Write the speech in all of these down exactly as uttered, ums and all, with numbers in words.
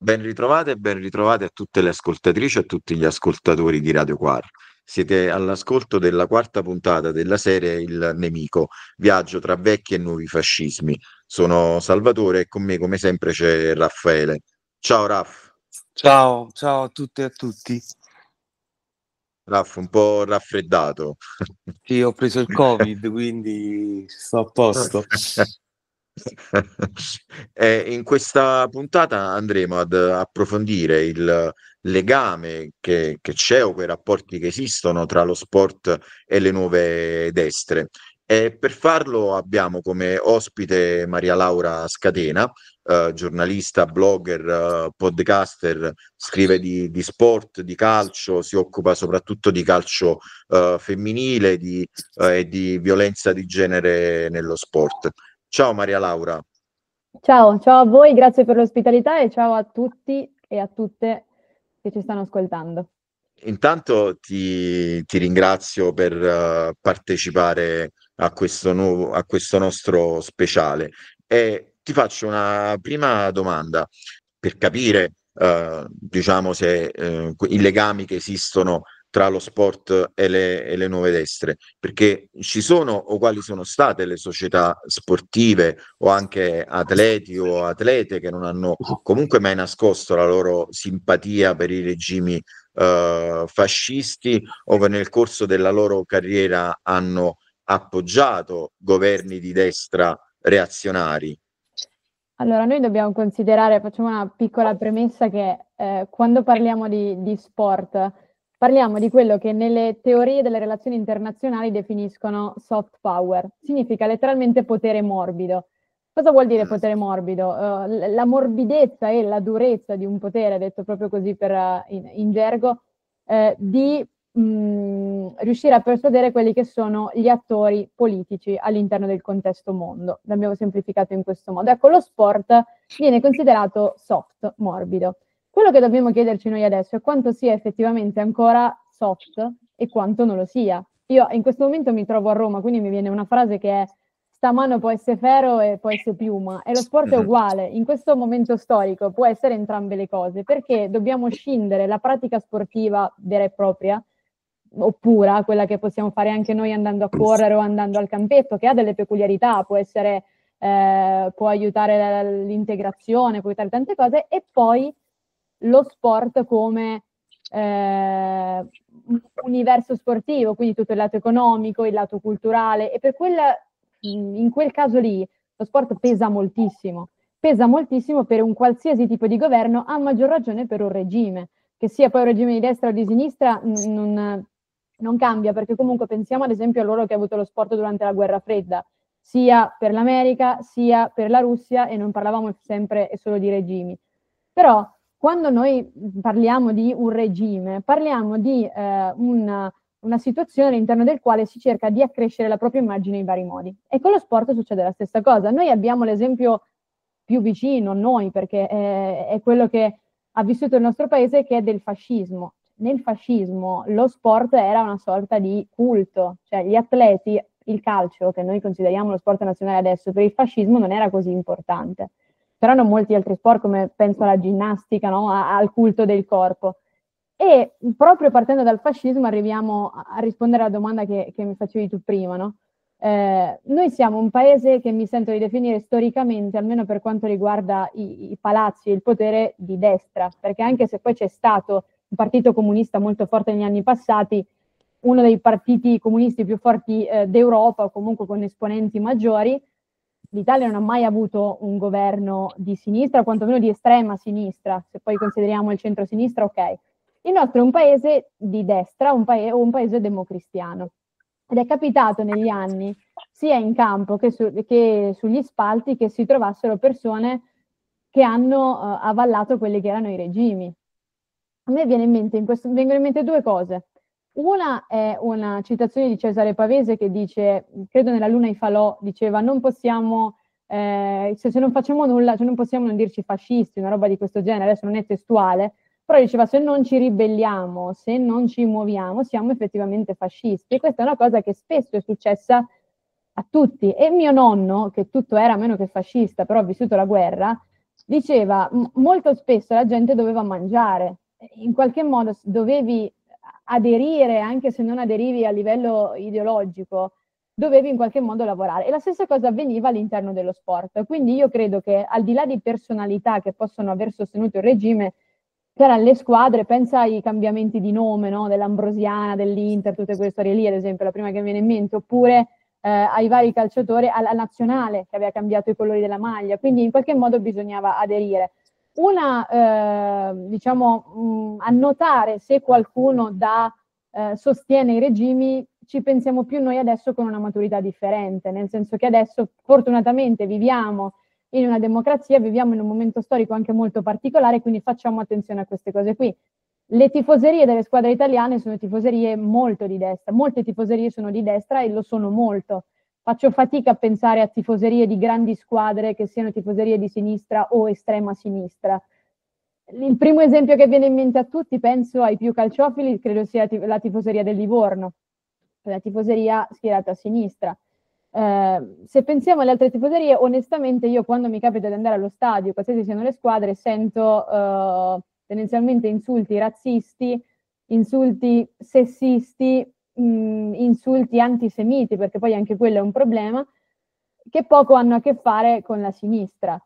Ben ritrovate e ben ritrovate a tutte le ascoltatrici e a tutti gli ascoltatori di Radio Quar. Siete all'ascolto della quarta puntata della serie Il Nemico, viaggio tra vecchi e nuovi fascismi. Sono Salvatore e con me come sempre c'è Raffaele. Ciao Raff. Ciao, ciao a tutte e a tutti. Raff, un po' raffreddato. Sì, ho preso il Covid, quindi sto a posto. Eh, in questa puntata andremo ad approfondire il legame che, che c'è o quei rapporti che esistono tra lo sport e le nuove destre. E per farlo abbiamo come ospite Maria Laura Scatena, eh, giornalista, blogger, eh, podcaster, scrive di, di sport, di calcio, si occupa soprattutto di calcio eh, femminile di, eh, e di violenza di genere nello sport. Ciao Maria Laura. Ciao, ciao a voi, grazie per l'ospitalità e ciao a tutti e a tutte che ci stanno ascoltando. Intanto ti, ti ringrazio per uh, partecipare a questo, nuovo, a questo nostro speciale e ti faccio una prima domanda per capire uh, diciamo se uh, i legami che esistono tra lo sport e le, e le nuove destre, perché ci sono o quali sono state le società sportive o anche atleti o atlete che non hanno comunque mai nascosto la loro simpatia per i regimi Uh, fascisti o che nel corso della loro carriera hanno appoggiato governi di destra reazionari? Allora, noi dobbiamo considerare, facciamo una piccola premessa, che eh, quando parliamo di, di sport, parliamo di quello che nelle teorie delle relazioni internazionali definiscono soft power. Significa letteralmente potere morbido. Cosa vuol dire potere morbido? Uh, la morbidezza e la durezza di un potere, detto proprio così per, uh, in, in gergo, eh, di mh, riuscire a persuadere quelli che sono gli attori politici all'interno del contesto mondo. L'abbiamo semplificato in questo modo. Ecco, lo sport viene considerato soft, morbido. Quello che dobbiamo chiederci noi adesso è quanto sia effettivamente ancora soft e quanto non lo sia. Io in questo momento mi trovo a Roma, quindi mi viene una frase che è: sta mano può essere ferro e può essere piuma, e lo sport è uguale. In questo momento storico può essere entrambe le cose, perché dobbiamo scindere la pratica sportiva vera e propria, oppure quella che possiamo fare anche noi andando a correre o andando al campetto, che ha delle peculiarità, può essere, eh, può aiutare l'integrazione, può aiutare tante cose, e poi lo sport come eh, universo sportivo, quindi tutto il lato economico, il lato culturale, e per quella, in quel caso lì lo sport pesa moltissimo, pesa moltissimo per un qualsiasi tipo di governo, a maggior ragione per un regime, che sia poi un regime di destra o di sinistra non, non cambia, perché comunque pensiamo ad esempio a loro che ha avuto lo sport durante la guerra fredda, sia per l'America sia per la Russia, e non parlavamo sempre e solo di regimi. Però quando noi parliamo di un regime, parliamo di eh, una, una situazione all'interno del quale si cerca di accrescere la propria immagine in vari modi. E con lo sport succede la stessa cosa. Noi abbiamo l'esempio più vicino, noi, perché è, è quello che ha vissuto il nostro paese, che è del fascismo. Nel fascismo lo sport era una sorta di culto, cioè gli atleti, il calcio, che noi consideriamo lo sport nazionale adesso, per il fascismo non era così importante. Però non molti altri sport, come penso alla ginnastica, no? Al culto del corpo. E proprio partendo dal fascismo arriviamo a rispondere alla domanda che, che mi facevi tu prima, no? Eh, noi siamo un paese che mi sento di definire storicamente, almeno per quanto riguarda i, i palazzi e il potere, di destra, perché anche se poi c'è stato un partito comunista molto forte negli anni passati, uno dei partiti comunisti più forti eh, d'Europa, o comunque con esponenti maggiori, l'Italia non ha mai avuto un governo di sinistra, quantomeno di estrema sinistra, se poi consideriamo il centro-sinistra, ok. Il nostro è un paese di destra, un paese, o un paese democristiano. Ed è capitato negli anni, sia in campo che, su, che sugli spalti, che si trovassero persone che hanno uh, avallato quelli che erano i regimi. A me viene in mente, in questo, vengono in mente due cose. Una è una citazione di Cesare Pavese che dice, credo nella Luna i falò, diceva: non possiamo, eh, se, se non facciamo nulla, cioè non possiamo non dirci fascisti, una roba di questo genere, adesso non è testuale, però diceva: se non ci ribelliamo, se non ci muoviamo, siamo effettivamente fascisti. E questa è una cosa che spesso è successa a tutti. E mio nonno, che tutto era meno che fascista, però ha vissuto la guerra, diceva m- molto spesso la gente doveva mangiare, in qualche modo s- dovevi aderire, anche se non aderivi a livello ideologico, dovevi in qualche modo lavorare. E la stessa cosa avveniva all'interno dello sport. Quindi io credo che al di là di personalità che possono aver sostenuto il regime, per le squadre, pensa ai cambiamenti di nome, no? Dell'Ambrosiana, dell'Inter, tutte quelle storie lì, ad esempio, la prima che mi viene in mente, oppure eh, ai vari calciatori, alla nazionale che aveva cambiato i colori della maglia, quindi in qualche modo bisognava aderire. Una, eh, diciamo, mh, annotare se qualcuno da, eh, sostiene i regimi, ci pensiamo più noi adesso con una maturità differente, nel senso che adesso fortunatamente viviamo in una democrazia, viviamo in un momento storico anche molto particolare, quindi facciamo attenzione a queste cose qui. Le tifoserie delle squadre italiane sono tifoserie molto di destra, molte tifoserie sono di destra e lo sono molto. Faccio fatica a pensare a tifoserie di grandi squadre che siano tifoserie di sinistra o estrema sinistra. Il primo esempio che viene in mente a tutti, penso ai più calciofili, credo sia la tifoseria del Livorno, la tifoseria schierata a sinistra. Eh, se pensiamo alle altre tifoserie, onestamente io quando mi capita di andare allo stadio, qualsiasi siano le squadre, sento eh, tendenzialmente insulti razzisti, insulti sessisti, mh, insulti antisemiti, perché poi anche quello è un problema, che poco hanno a che fare con la sinistra.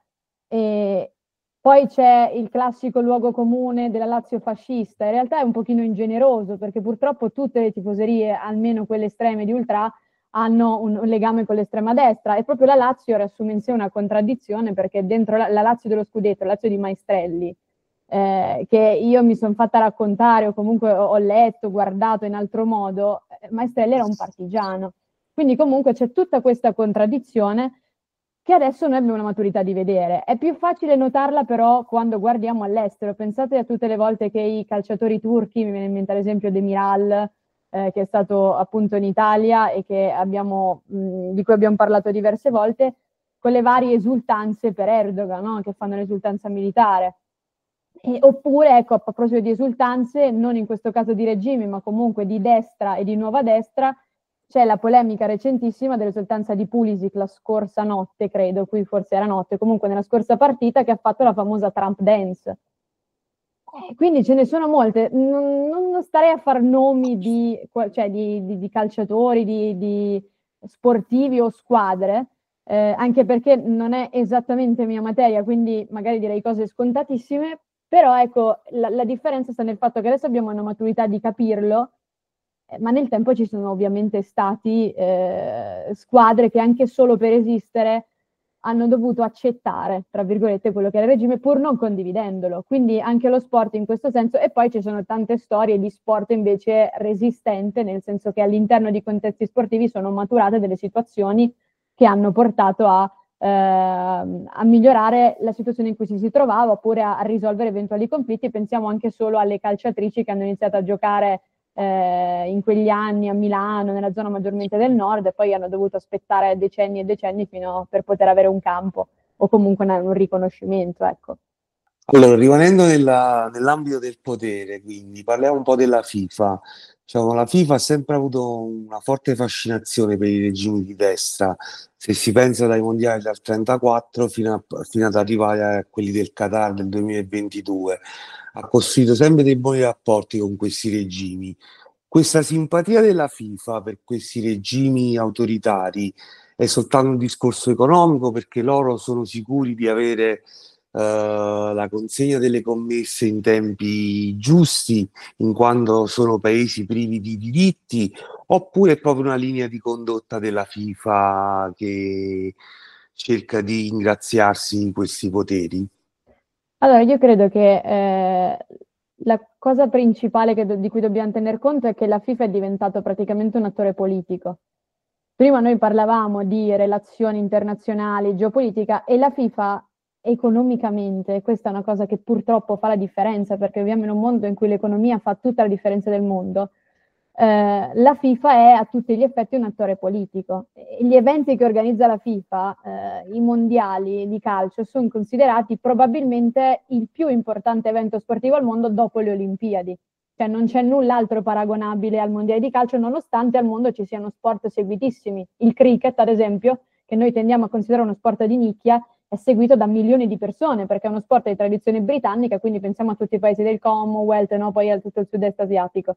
E poi c'è il classico luogo comune della Lazio fascista, in realtà è un pochino ingeneroso, perché purtroppo tutte le tifoserie, almeno quelle estreme di ultra, hanno un, un legame con l'estrema destra, e proprio la Lazio riassume in sé una contraddizione, perché dentro la, la Lazio dello Scudetto, la Lazio di Maestrelli, eh, che io mi sono fatta raccontare o comunque ho, ho letto, guardato in altro modo, eh, Maestrelli era un partigiano, quindi comunque c'è tutta questa contraddizione che adesso noi abbiamo la maturità di vedere. È più facile notarla però quando guardiamo all'estero. Pensate a tutte le volte che i calciatori turchi, mi viene in mente l'esempio Demiral, eh, che è stato appunto in Italia e che abbiamo, mh, di cui abbiamo parlato diverse volte, con le varie esultanze per Erdogan, no? Che fanno l'esultanza militare. E, oppure, ecco, a proposito di esultanze, non in questo caso di regimi, ma comunque di destra e di nuova destra, c'è la polemica recentissima dell'esultanza di Pulisic la scorsa notte, credo, qui forse era notte, comunque nella scorsa partita, che ha fatto la famosa Trump dance. Eh, quindi ce ne sono molte, non, non starei a far nomi di, cioè di, di, di calciatori, di, di sportivi o squadre, eh, anche perché non è esattamente mia materia, quindi magari direi cose scontatissime, però ecco, la, la differenza sta nel fatto che adesso abbiamo una maturità di capirlo, eh, ma nel tempo ci sono ovviamente stati eh, squadre che anche solo per esistere hanno dovuto accettare, tra virgolette, quello che era il regime pur non condividendolo. Quindi anche lo sport in questo senso, e poi ci sono tante storie di sport invece resistente, nel senso che all'interno di contesti sportivi sono maturate delle situazioni che hanno portato a, eh, a migliorare la situazione in cui si, si trovava, oppure a, a risolvere eventuali conflitti. Pensiamo anche solo alle calciatrici che hanno iniziato a giocare eh, in quegli anni a Milano, nella zona maggiormente del nord, e poi hanno dovuto aspettare decenni e decenni fino per poter avere un campo o comunque una, un riconoscimento, ecco. Allora, rimanendo nella- nell'ambito del potere, quindi parliamo un po' della FIFA. Diciamo, la FIFA ha sempre avuto una forte fascinazione per i regimi di destra, se si pensa dai mondiali del trentaquattro fino, a- fino ad arrivare a quelli del Qatar del duemilaventidue. Ha costruito sempre dei buoni rapporti con questi regimi. Questa simpatia della FIFA per questi regimi autoritari è soltanto un discorso economico, perché loro sono sicuri di avere eh, la consegna delle commesse in tempi giusti, in quanto sono paesi privi di diritti, oppure è proprio una linea di condotta della FIFA che cerca di ingraziarsi di questi poteri? Allora, io credo che eh, la cosa principale che do- di cui dobbiamo tener conto è che la FIFA è diventato praticamente un attore politico. Prima noi parlavamo di relazioni internazionali, geopolitica, e la FIFA economicamente, questa è una cosa che purtroppo fa la differenza, perché viviamo in un mondo in cui l'economia fa tutta la differenza del mondo. Eh, la FIFA è a tutti gli effetti un attore politico. E gli eventi che organizza la FIFA, eh, i mondiali di calcio, sono considerati probabilmente il più importante evento sportivo al mondo dopo le Olimpiadi. Cioè non c'è null'altro paragonabile al mondiale di calcio, nonostante al mondo ci siano sport seguitissimi. Il cricket, ad esempio, che noi tendiamo a considerare uno sport di nicchia, è seguito da milioni di persone, perché è uno sport di tradizione britannica, quindi pensiamo a tutti i paesi del Commonwealth, no? Poi a tutto il sud-est asiatico.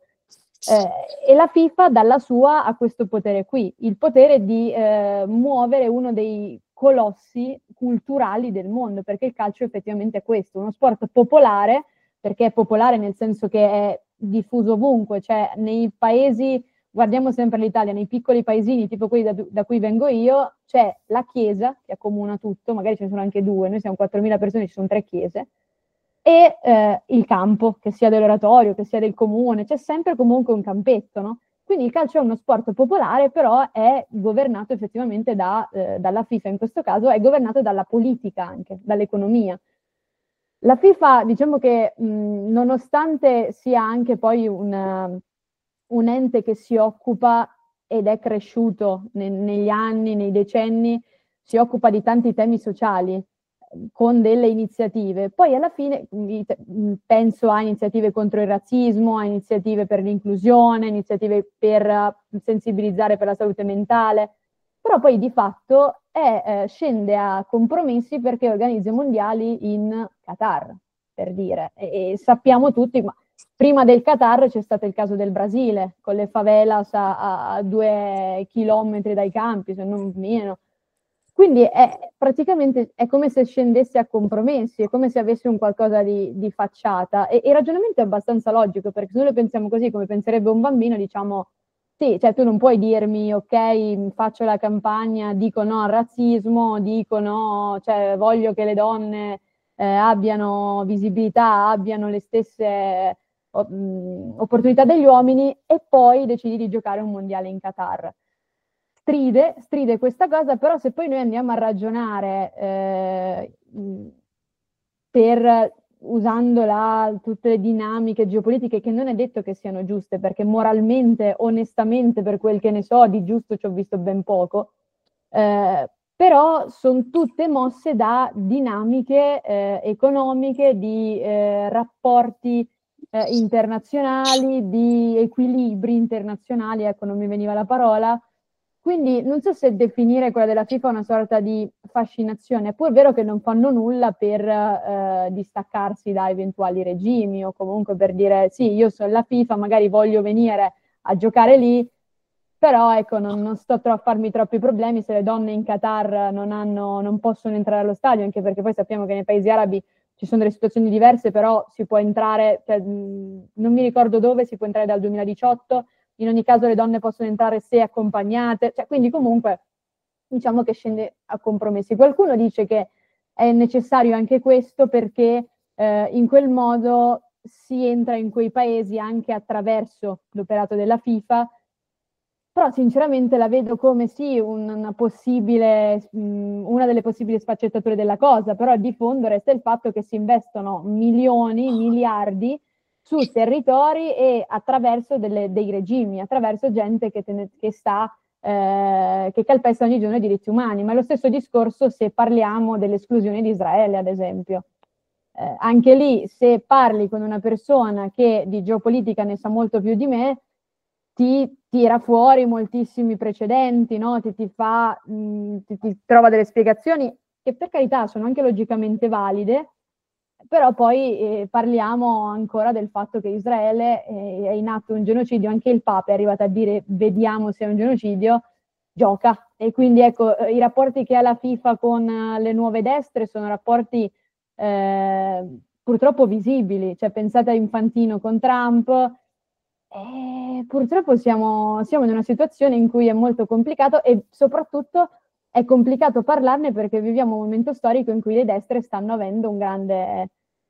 Eh, e la FIFA dalla sua ha questo potere qui, il potere di eh, muovere uno dei colossi culturali del mondo, perché il calcio effettivamente è questo, uno sport popolare, perché è popolare nel senso che è diffuso ovunque, cioè nei paesi, guardiamo sempre l'Italia, nei piccoli paesini, tipo quelli da, da cui vengo io, c'è la chiesa che accomuna tutto, magari ce ne sono anche due, noi siamo quattromila persone, ci sono tre chiese, e eh, il campo, che sia dell'oratorio, che sia del comune, c'è sempre comunque un campetto, no? Quindi il calcio è uno sport popolare, però è governato effettivamente da, eh, dalla FIFA, in questo caso è governato dalla politica anche, dall'economia. La FIFA, diciamo che mh, nonostante sia anche poi un, un ente che si occupa ed è cresciuto ne, negli anni, nei decenni, si occupa di tanti temi sociali, con delle iniziative. Poi alla fine penso a iniziative contro il razzismo, a iniziative per l'inclusione, iniziative per sensibilizzare per la salute mentale, però poi di fatto è, eh, scende a compromessi perché organizza i mondiali in Qatar, per dire. E, e sappiamo tutti, ma prima del Qatar c'è stato il caso del Brasile, con le favelas a, a due chilometri dai campi, se non meno. Quindi è praticamente è come se scendesse a compromessi, è come se avesse un qualcosa di, di facciata. E, e il ragionamento è abbastanza logico, perché se noi lo pensiamo così, come penserebbe un bambino, diciamo, sì, cioè tu non puoi dirmi, ok, faccio la campagna, dico no al razzismo, dico no, cioè voglio che le donne eh, abbiano visibilità, abbiano le stesse oh, mh, opportunità degli uomini, e poi decidi di giocare un mondiale in Qatar. Stride, stride questa cosa, però se poi noi andiamo a ragionare eh, per, usando la, tutte le dinamiche geopolitiche, che non è detto che siano giuste, perché moralmente, onestamente, per quel che ne so, di giusto ci ho visto ben poco, eh, però sono tutte mosse da dinamiche eh, economiche, di eh, rapporti eh, internazionali, di equilibri internazionali, ecco, non mi veniva la parola. Quindi non so se definire quella della FIFA una sorta di fascinazione, è pur vero che non fanno nulla per eh, distaccarsi da eventuali regimi, o comunque per dire sì, io sono la FIFA, magari voglio venire a giocare lì, però ecco, non, non sto a farmi troppi problemi se le donne in Qatar non, hanno, non possono entrare allo stadio, anche perché poi sappiamo che nei paesi arabi ci sono delle situazioni diverse, però si può entrare, cioè, mh, non mi ricordo dove, si può entrare dal duemiladiciotto, in ogni caso le donne possono entrare se accompagnate, cioè, quindi comunque diciamo che scende a compromessi. Qualcuno dice che è necessario anche questo perché eh, in quel modo si entra in quei paesi anche attraverso l'operato della FIFA, però sinceramente la vedo come sì una possibile, mh, una delle possibili sfaccettature della cosa, però di fondo resta il fatto che si investono milioni, miliardi su territori e attraverso delle, dei regimi, attraverso gente che, te ne, che sta, eh, che calpesta ogni giorno i diritti umani. Ma è lo stesso discorso se parliamo dell'esclusione di Israele, ad esempio. Eh, anche lì, se parli con una persona che di geopolitica ne sa molto più di me, ti tira fuori moltissimi precedenti, no? ti, ti, fa, mh, ti, ti trova delle spiegazioni che per carità sono anche logicamente valide, però poi eh, parliamo ancora del fatto che Israele eh, è in atto un genocidio, anche il Papa è arrivato a dire vediamo se è un genocidio, gioca. E quindi ecco, i rapporti che ha la FIFA con le nuove destre sono rapporti eh, purtroppo visibili, cioè pensate a Infantino con Trump, e purtroppo siamo, siamo in una situazione in cui è molto complicato e soprattutto è complicato parlarne perché viviamo un momento storico in cui le destre stanno avendo un grande,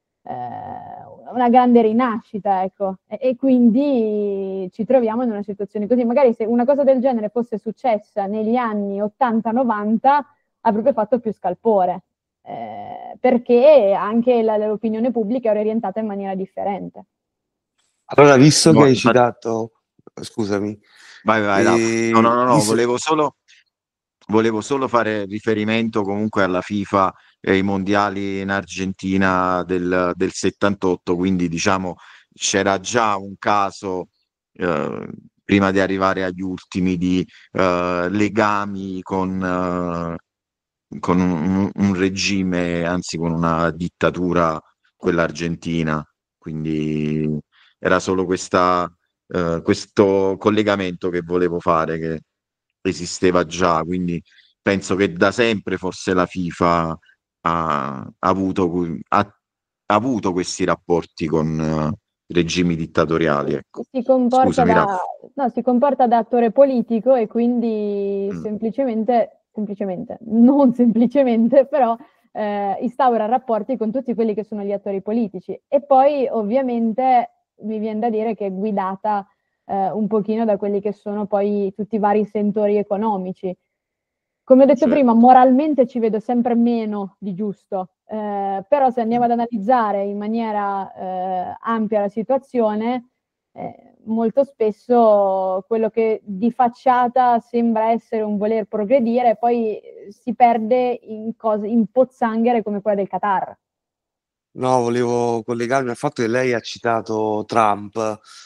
eh, una grande rinascita, ecco, e, e quindi ci troviamo in una situazione così. Magari se una cosa del genere fosse successa negli anni ottanta novanta avrebbe fatto più scalpore, eh, perché anche la, l'opinione pubblica era orientata in maniera differente. Allora, visto No, che hai infatti, citato, scusami, vai, vai, no, no, no, eh, no, no, visto- volevo solo, volevo solo fare riferimento comunque alla FIFA e ai mondiali in Argentina del, del settantotto, quindi diciamo c'era già un caso eh, prima di arrivare agli ultimi di eh, legami con, eh, con un, un regime, anzi con una dittatura, quella argentina, quindi era solo questa, eh, questo collegamento che volevo fare, che esisteva già, quindi penso che da sempre forse la FIFA ha, ha avuto, ha, ha avuto questi rapporti con eh, regimi dittatoriali, ecco. Si comporta Scusami, da, Raffa. no, si comporta da attore politico e quindi Mm. semplicemente, semplicemente, non semplicemente, però eh, instaura rapporti con tutti quelli che sono gli attori politici. E poi ovviamente mi viene da dire che è guidata eh, un pochino da quelli che sono poi tutti i vari sentori economici. Come ho detto Cioè, prima, moralmente ci vedo sempre meno di giusto, eh, però se andiamo mm, ad analizzare in maniera eh, ampia la situazione, eh, molto spesso quello che di facciata sembra essere un voler progredire, poi eh, si perde in cose, in pozzanghere come quella del Qatar. No, volevo collegarmi al fatto che lei ha citato Trump,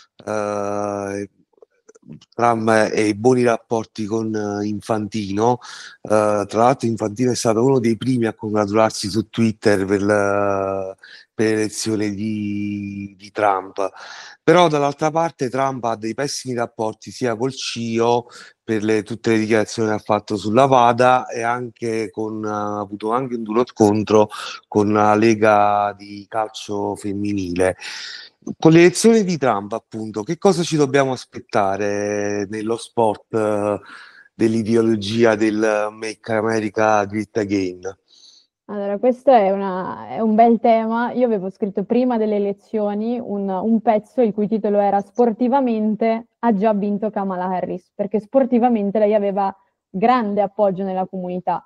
eh, Trump e i buoni rapporti con eh, Infantino. Eh, tra l'altro Infantino è stato uno dei primi a congratularsi su Twitter per la- per l'elezione di, di Trump. Però dall'altra parte Trump ha dei pessimi rapporti sia col C I O per le- tutte le dichiarazioni che ha fatto sulla WADA e anche con, ha avuto anche un duro scontro con la Lega di calcio femminile. Con l'elezione di Trump, appunto, che cosa ci dobbiamo aspettare nello sport eh, dell'ideologia del Make America Great Again? Allora, questo è, una- è un bel tema. Io avevo scritto prima delle elezioni un, un pezzo il cui titolo era Sportivamente ha già vinto Kamala Harris, perché sportivamente lei aveva grande appoggio nella comunità.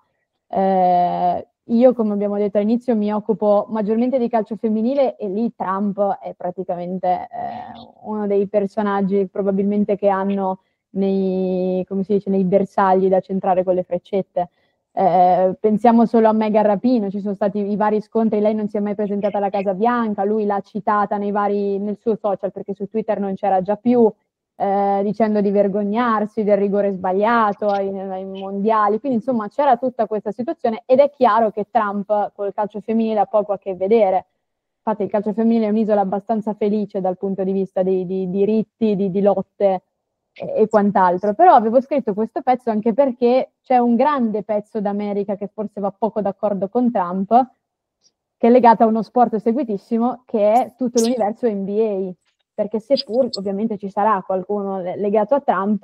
Eh, io, come abbiamo detto all'inizio, mi occupo maggiormente di calcio femminile e lì Trump è praticamente eh, uno dei personaggi probabilmente che hanno nei, come si dice, nei bersagli da centrare con le freccette. Eh, pensiamo solo a Megan Rapinoe, ci sono stati i vari scontri, lei non si è mai presentata alla Casa Bianca, lui l'ha citata nei vari, nel suo social perché su Twitter non c'era già più, eh, dicendo di vergognarsi del rigore sbagliato ai, ai mondiali, quindi insomma c'era tutta questa situazione ed è chiaro che Trump col calcio femminile ha poco a che vedere. Infatti il calcio femminile è un'isola abbastanza felice dal punto di vista di, di diritti, di, di lotte e, e quant'altro. Però avevo scritto questo pezzo anche perché c'è un grande pezzo d'America che forse va poco d'accordo con Trump, che è legato a uno sport seguitissimo, che è tutto l'universo N B A. Perché seppur ovviamente ci sarà qualcuno legato a Trump,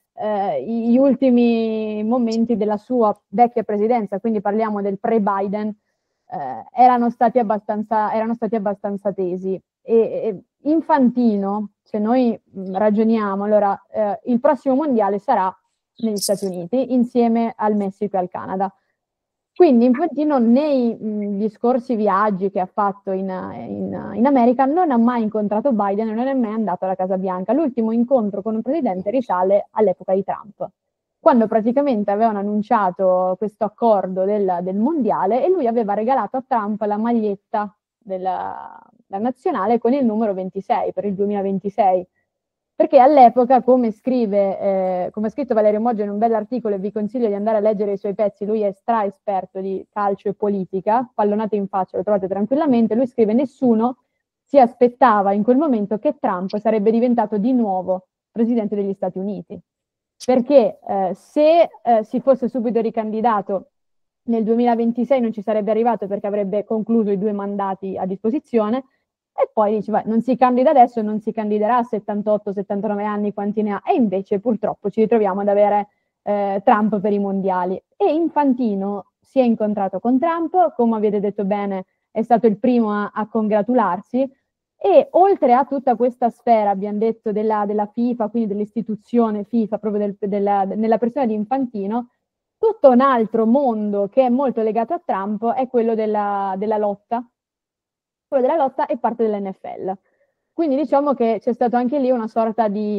eh, gli ultimi momenti della sua vecchia presidenza, quindi parliamo del pre-Biden, eh, erano stati abbastanza, erano stati abbastanza tesi. E, e Infantino, se noi mh, ragioniamo, allora eh, il prossimo mondiale sarà negli Stati Uniti insieme al Messico e al Canada. Quindi Infantino nei mh, scorsi viaggi che ha fatto in, in, in America non ha mai incontrato Biden e non è mai andato alla Casa Bianca. L'ultimo incontro con un presidente risale all'epoca di Trump, quando praticamente avevano annunciato questo accordo del, del mondiale e lui aveva regalato a Trump la maglietta della, della nazionale con il numero ventisei per il duemilaventisei. Perché all'epoca, come scrive, eh, come ha scritto Valerio Moggio in un bell'articolo, e vi consiglio di andare a leggere i suoi pezzi, lui è stra esperto di calcio e politica, pallonate in faccia, lo trovate tranquillamente, lui scrive: nessuno si aspettava in quel momento che Trump sarebbe diventato di nuovo presidente degli Stati Uniti, perché eh, se eh, si fosse subito ricandidato nel duemilaventisei non ci sarebbe arrivato perché avrebbe concluso i due mandati a disposizione. E poi dice, beh, non si candida adesso, non si candiderà a settantotto settantanove anni, quanti ne ha, e invece purtroppo ci ritroviamo ad avere eh, Trump per i mondiali. E Infantino si è incontrato con Trump, come avete detto bene, è stato il primo a, a congratularsi, e oltre a tutta questa sfera, abbiamo detto, della, della FIFA, quindi dell'istituzione FIFA, proprio del, della, nella persona di Infantino, tutto un altro mondo che è molto legato a Trump è quello della, della lotta, quello della lotta è parte dell'N F L. Quindi diciamo che c'è stato anche lì una sorta di,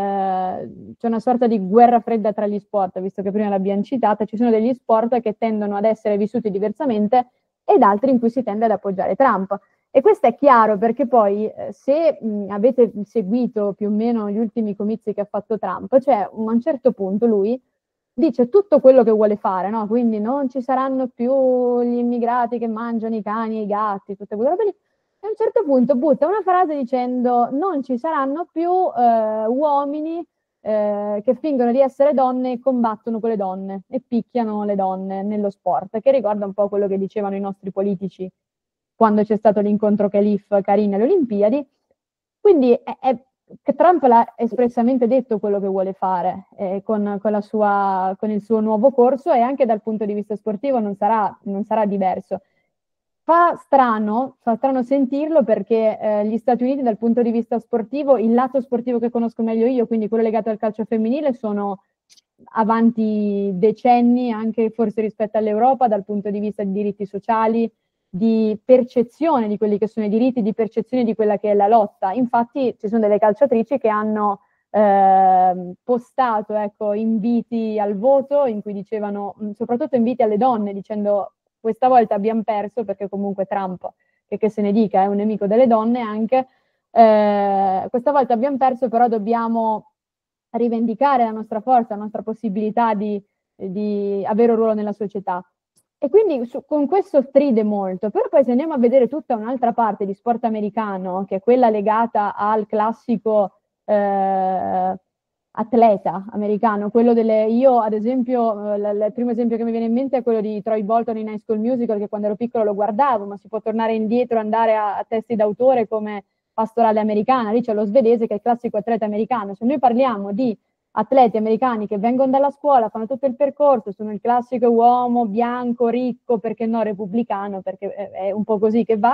eh, c'è una sorta di guerra fredda tra gli sport, visto che prima l'abbiamo citata, ci sono degli sport che tendono ad essere vissuti diversamente ed altri in cui si tende ad appoggiare Trump. E questo è chiaro perché poi eh, se mh, avete seguito più o meno gli ultimi comizi che ha fatto Trump, cioè a un certo punto lui dice tutto quello che vuole fare, no? Quindi non ci saranno più gli immigrati che mangiano i cani e i gatti, tutte quelle robe lì. E a un certo punto butta una frase dicendo non ci saranno più eh, uomini eh, che fingono di essere donne e combattono con le donne e picchiano le donne nello sport, che ricorda un po' quello che dicevano i nostri politici quando c'è stato l'incontro Khalif-Karine alle Olimpiadi. Quindi è, è, che Trump l'ha espressamente detto quello che vuole fare eh, con, con, la sua, con il suo nuovo corso, e anche dal punto di vista sportivo non sarà, non sarà diverso. Fa strano, fa strano sentirlo perché eh, gli Stati Uniti dal punto di vista sportivo, il lato sportivo che conosco meglio io, quindi quello legato al calcio femminile, sono avanti decenni anche forse rispetto all'Europa dal punto di vista di diritti sociali, di percezione di quelli che sono i diritti, di percezione di quella che è la lotta. Infatti ci sono delle calciatrici che hanno eh, postato ecco, inviti al voto in cui dicevano, soprattutto inviti alle donne, dicendo questa volta abbiamo perso perché comunque Trump, che, che se ne dica, è un nemico delle donne anche, eh, questa volta abbiamo perso, però dobbiamo rivendicare la nostra forza, la nostra possibilità di, di avere un ruolo nella società. E quindi su, con questo stride molto, però poi se andiamo a vedere tutta un'altra parte di sport americano, che è quella legata al classico eh, atleta americano, quello delle, io ad esempio, eh, l- il primo esempio che mi viene in mente è quello di Troy Bolton in High School Musical, che quando ero piccolo lo guardavo, ma si può tornare indietro, andare a, a testi d'autore come Pastorale Americana, lì c'è lo svedese che è il classico atleta americano. Se noi parliamo di atleti americani che vengono dalla scuola, fanno tutto il percorso, sono il classico uomo bianco, ricco, perché no repubblicano, perché è un po' così che va,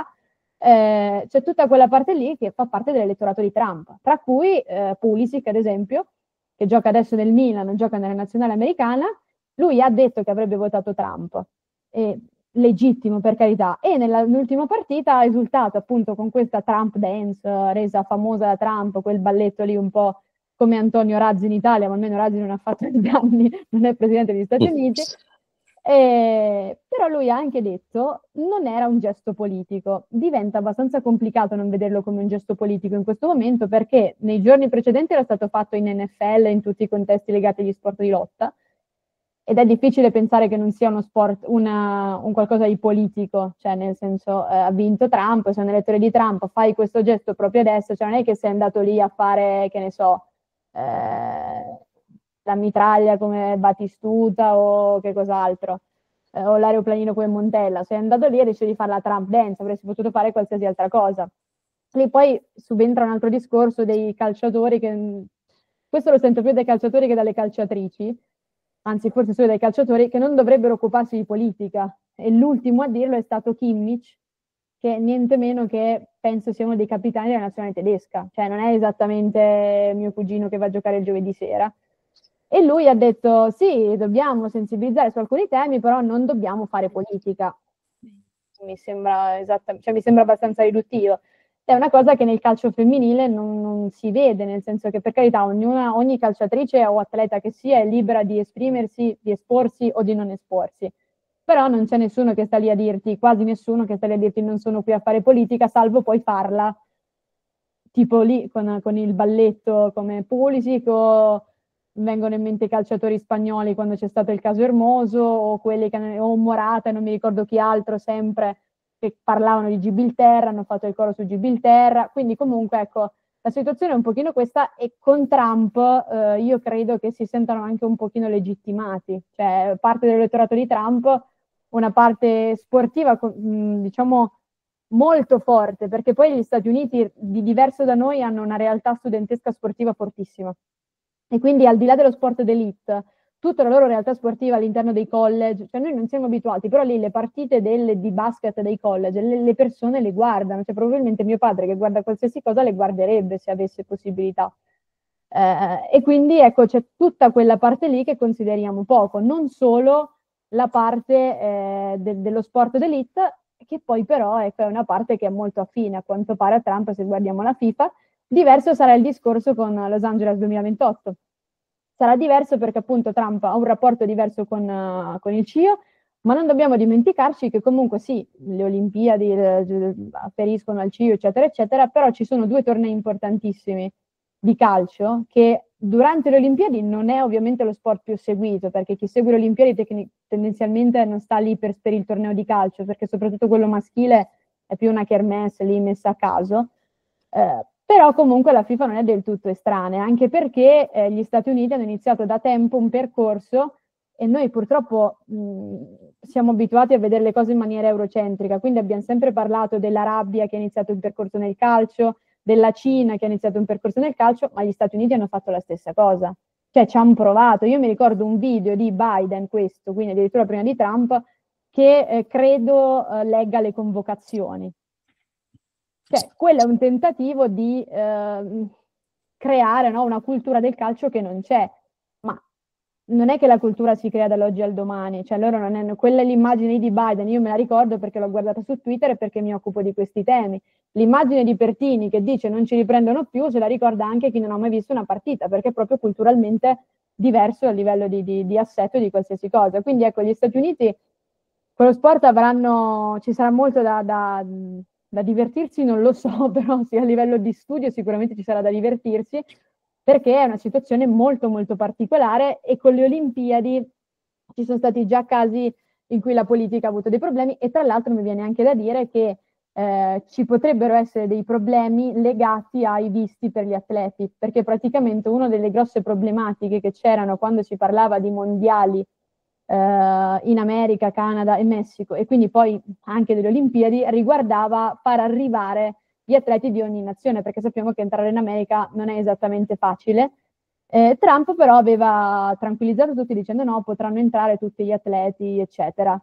eh, c'è tutta quella parte lì che fa parte dell'elettorato di Trump, tra cui eh, Pulisic ad esempio, che gioca adesso nel Milan, gioca nella nazionale americana, lui ha detto che avrebbe votato Trump, e, legittimo per carità, e nell'ultima partita ha esultato appunto con questa Trump dance resa famosa da Trump, quel balletto lì un po' come Antonio Razzi in Italia, ma almeno Razzi non ha fatto danni, non è presidente degli Stati Uniti. Eh, però lui ha anche detto non era un gesto politico. Diventa abbastanza complicato non vederlo come un gesto politico in questo momento, perché nei giorni precedenti era stato fatto in N F L, in tutti i contesti legati agli sport di lotta, ed è difficile pensare che non sia uno sport, una, un qualcosa di politico, cioè nel senso eh, ha vinto Trump, sono elettore di Trump, fai questo gesto proprio adesso, cioè non è che sei andato lì a fare, che ne so, eh, la mitraglia come Batistuta o che cos'altro, eh, o l'aeroplanino come Montella, sei andato lì e decidi di fare la Trump dance, avresti potuto fare qualsiasi altra cosa. Lì poi subentra un altro discorso dei calciatori, che questo lo sento più dai calciatori che dalle calciatrici, anzi forse solo dai calciatori, che non dovrebbero occuparsi di politica. E l'ultimo a dirlo è stato Kimmich, che niente meno che penso sia uno dei capitani della nazionale tedesca, cioè non è esattamente mio cugino che va a giocare il giovedì sera. E lui ha detto sì, dobbiamo sensibilizzare su alcuni temi, però non dobbiamo fare politica. Mi sembra, esatta, cioè, mi sembra abbastanza riduttivo. È una cosa che nel calcio femminile non, non si vede, nel senso che per carità ognuna, ogni calciatrice o atleta che sia è libera di esprimersi, di esporsi o di non esporsi. Però non c'è nessuno che sta lì a dirti, quasi nessuno che sta lì a dirti non sono qui a fare politica, salvo poi farla tipo lì con, con il balletto come Pulisic, o vengono in mente i calciatori spagnoli quando c'è stato il caso Hermoso, o quelli che, o Morata, non mi ricordo chi altro sempre, che parlavano di Gibilterra, hanno fatto il coro su Gibilterra, quindi comunque ecco, la situazione è un pochino questa, e con Trump eh, io credo che si sentano anche un pochino legittimati, cioè parte dell'elettorato di Trump, una parte sportiva, diciamo, molto forte, perché poi gli Stati Uniti, di diverso da noi, hanno una realtà studentesca sportiva fortissima, e quindi al di là dello sport d'elite, tutta la loro realtà sportiva all'interno dei college, cioè noi non siamo abituati, però lì le partite del, di basket dei college, le, le persone le guardano, cioè probabilmente mio padre che guarda qualsiasi cosa le guarderebbe se avesse possibilità. Eh, e quindi ecco c'è tutta quella parte lì che consideriamo poco, non solo la parte eh, de- dello sport d'elite, che poi però ecco, è una parte che è molto affine a quanto pare a Trump se guardiamo la FIFA. Diverso sarà il discorso con Los Angeles duemilaventotto. Sarà diverso perché appunto Trump ha un rapporto diverso con, uh, con il C I O, ma non dobbiamo dimenticarci che comunque sì, le Olimpiadi eh, afferiscono al C I O, eccetera, eccetera, però ci sono due tornei importantissimi di calcio, che durante le Olimpiadi non è ovviamente lo sport più seguito, perché chi segue le Olimpiadi tecni- tendenzialmente non sta lì per, per il torneo di calcio, perché soprattutto quello maschile è più una kermesse lì messa a caso. Eh, però comunque la FIFA non è del tutto estranea, anche perché eh, gli Stati Uniti hanno iniziato da tempo un percorso e noi purtroppo mh, siamo abituati a vedere le cose in maniera eurocentrica, quindi abbiamo sempre parlato dell'Arabia che ha iniziato un percorso nel calcio, della Cina che ha iniziato un percorso nel calcio, ma gli Stati Uniti hanno fatto la stessa cosa. Cioè ci hanno provato. Io mi ricordo un video di Biden, questo, quindi addirittura prima di Trump, che eh, credo eh, legga le convocazioni. Cioè, quello è un tentativo di eh, creare, no, una cultura del calcio che non c'è, ma non è che la cultura si crea dall'oggi al domani, cioè loro non è, quella è l'immagine di Biden, io me la ricordo perché l'ho guardata su Twitter e perché mi occupo di questi temi. L'immagine di Pertini che dice non ci riprendono più, se la ricorda anche chi non ha mai visto una partita, perché è proprio culturalmente diverso a livello di, di, di assetto di qualsiasi cosa. Quindi ecco, gli Stati Uniti con lo sport avranno, ci sarà molto da, da, da divertirsi, non lo so, però sì, a livello di studio sicuramente ci sarà da divertirsi, perché è una situazione molto molto particolare e con le Olimpiadi ci sono stati già casi in cui la politica ha avuto dei problemi e tra l'altro mi viene anche da dire che eh, ci potrebbero essere dei problemi legati ai visti per gli atleti, perché praticamente una delle grosse problematiche che c'erano quando si parlava di mondiali eh, in America, Canada e Messico e quindi poi anche delle Olimpiadi riguardava far arrivare gli atleti di ogni nazione, perché sappiamo che entrare in America non è esattamente facile. Eh, Trump però aveva tranquillizzato tutti dicendo no, potranno entrare tutti gli atleti, eccetera.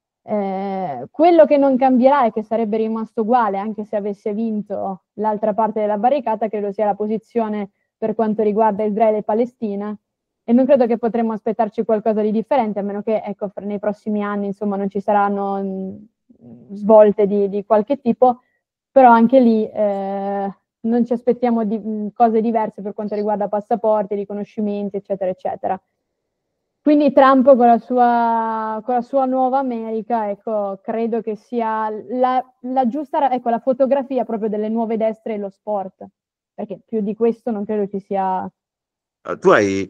Eh, quello che non cambierà e che sarebbe rimasto uguale anche se avesse vinto l'altra parte della barricata, credo sia la posizione per quanto riguarda Israele e Palestina, e non credo che potremmo aspettarci qualcosa di differente, a meno che ecco, nei prossimi anni insomma, non ci saranno mh, svolte di, di qualche tipo, però anche lì eh, non ci aspettiamo di, mh, cose diverse per quanto riguarda passaporti, riconoscimenti, eccetera, eccetera. Quindi Trump con la sua, con la sua nuova America, ecco, credo che sia la, la giusta, ecco, la fotografia proprio delle nuove destre e lo sport, perché più di questo non credo ci sia. Eh, Tu hai,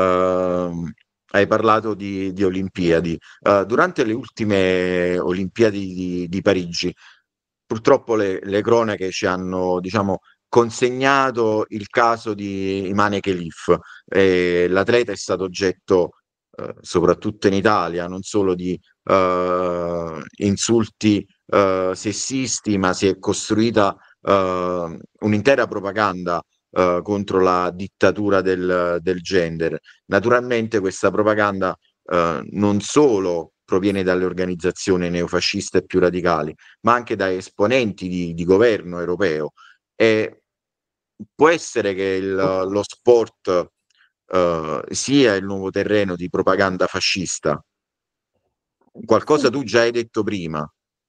ehm, hai parlato di, di Olimpiadi. Eh, durante le ultime Olimpiadi di, di Parigi, purtroppo le, le cronache ci hanno, diciamo, consegnato il caso di Imane Khelif. E l'atleta è stato oggetto, eh, soprattutto in Italia, non solo di eh, insulti eh, sessisti, ma si è costruita eh, un'intera propaganda eh, contro la dittatura del, del gender. Naturalmente questa propaganda eh, non solo proviene dalle organizzazioni neofasciste più radicali, ma anche da esponenti di, di governo europeo. E può essere che il- lo sport eh, sia il nuovo terreno di propaganda fascista. Qualcosa Sì. tu già hai detto prima.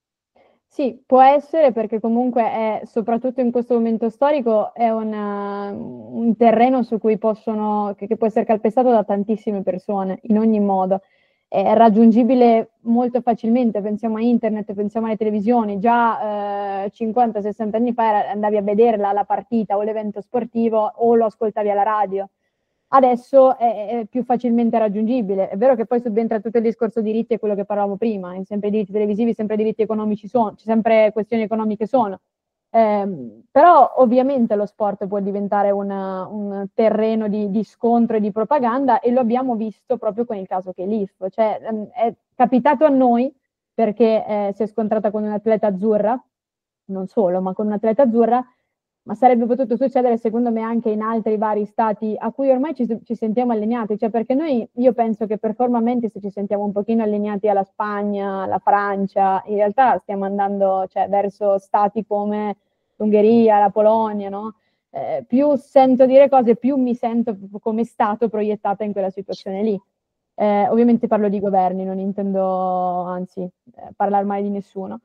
Sì, può essere perché comunque è, soprattutto in questo momento storico, è una- un terreno su cui possono, che, che può essere calpestato da tantissime persone, in ogni modo. È raggiungibile molto facilmente, pensiamo a internet, pensiamo alle televisioni, già eh, cinquanta sessanta anni fa era- andavi a vederla la partita o l'evento sportivo o lo ascoltavi alla radio. Adesso è, è più facilmente raggiungibile. È vero che poi subentra tutto il discorso diritti, è quello che parlavamo prima, sempre diritti televisivi, sempre diritti economici sono, sempre questioni economiche sono. Eh, però ovviamente lo sport può diventare una, un terreno di, di scontro e di propaganda e lo abbiamo visto proprio con il caso Khelif. Cioè, ehm, è capitato a noi perché eh, si è scontrata con un'atleta azzurra, non solo, ma con un'atleta azzurra, ma sarebbe potuto succedere secondo me anche in altri vari stati a cui ormai ci, ci sentiamo allineati, cioè perché noi, io penso che per forma mentis ci sentiamo un pochino allineati alla Spagna, alla Francia, in realtà stiamo andando cioè, verso stati come l'Ungheria, la Polonia, no? Eh, più sento dire cose, più mi sento come Stato proiettata in quella situazione lì. Eh, ovviamente parlo di governi, non intendo, anzi, eh, parlare mai di nessuno.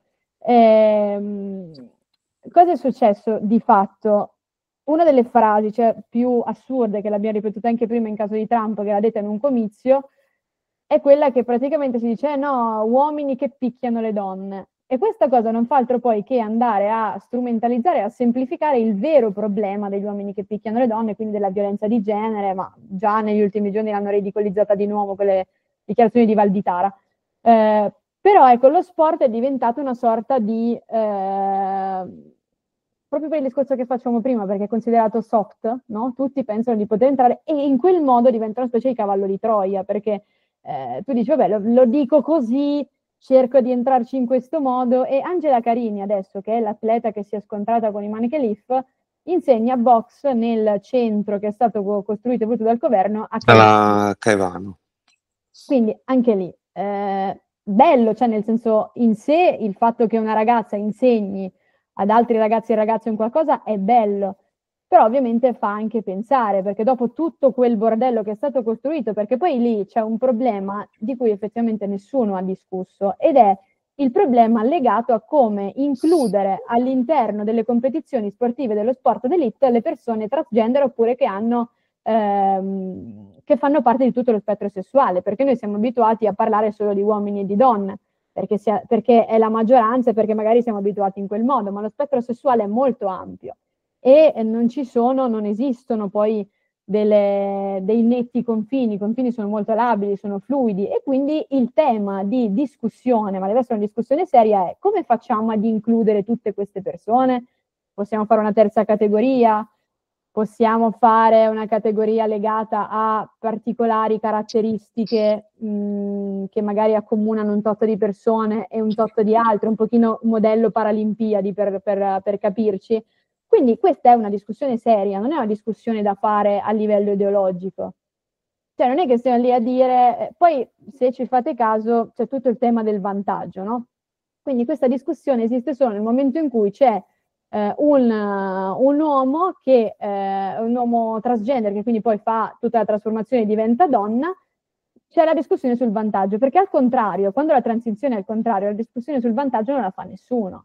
Ehm, cosa è successo di fatto? Una delle frasi cioè, più assurde che l'abbiamo ripetuta anche prima in caso di Trump, che l'ha detta in un comizio, è quella che praticamente si dice: eh no, uomini che picchiano le donne. E questa cosa non fa altro poi che andare a strumentalizzare, a semplificare il vero problema degli uomini che picchiano le donne, quindi della violenza di genere, ma già negli ultimi giorni l'hanno ridicolizzata di nuovo con le dichiarazioni di Valditara. Eh, però ecco, lo sport è diventato una sorta di, eh, proprio per il discorso che facciamo prima, perché è considerato soft, no? Tutti pensano di poter entrare e in quel modo diventa una specie di cavallo di Troia, perché eh, tu dici, vabbè, lo, lo dico così, cerco di entrarci in questo modo, e Angela Carini adesso, che è l'atleta che si è scontrata con i Mannequin-Leaf, insegna box nel centro che è stato costruito e voluto dal governo a Caivano. Caivano. Quindi anche lì, eh, bello, cioè nel senso, in sé il fatto che una ragazza insegni ad altri ragazzi e ragazze un qualcosa è bello, però ovviamente fa anche pensare, perché dopo tutto quel bordello che è stato costruito, perché poi lì c'è un problema di cui effettivamente nessuno ha discusso, ed è il problema legato a come includere all'interno delle competizioni sportive dello sport d'elite le persone transgender oppure che hanno ehm, che fanno parte di tutto lo spettro sessuale, perché noi siamo abituati a parlare solo di uomini e di donne, perché, sia, perché è la maggioranza e perché magari siamo abituati in quel modo, ma lo spettro sessuale è molto ampio e non ci sono, non esistono poi delle, dei netti confini, i confini sono molto labili, sono fluidi, e quindi il tema di discussione, ma deve essere una discussione seria, è come facciamo ad includere tutte queste persone? Possiamo fare una terza categoria? Possiamo fare una categoria legata a particolari caratteristiche mh, che magari accomunano un tot di persone e un tot di altre, un pochino modello Paralimpiadi per, per, per capirci. Quindi questa è una discussione seria, non è una discussione da fare a livello ideologico. Cioè non è che stiamo lì a dire, eh, poi se ci fate caso c'è tutto il tema del vantaggio, no? Quindi questa discussione esiste solo nel momento in cui c'è eh, un, uh, un uomo che eh, un uomo transgender che quindi poi fa tutta la trasformazione e diventa donna, c'è la discussione sul vantaggio, perché al contrario, quando la transizione è al contrario, la discussione sul vantaggio non la fa nessuno.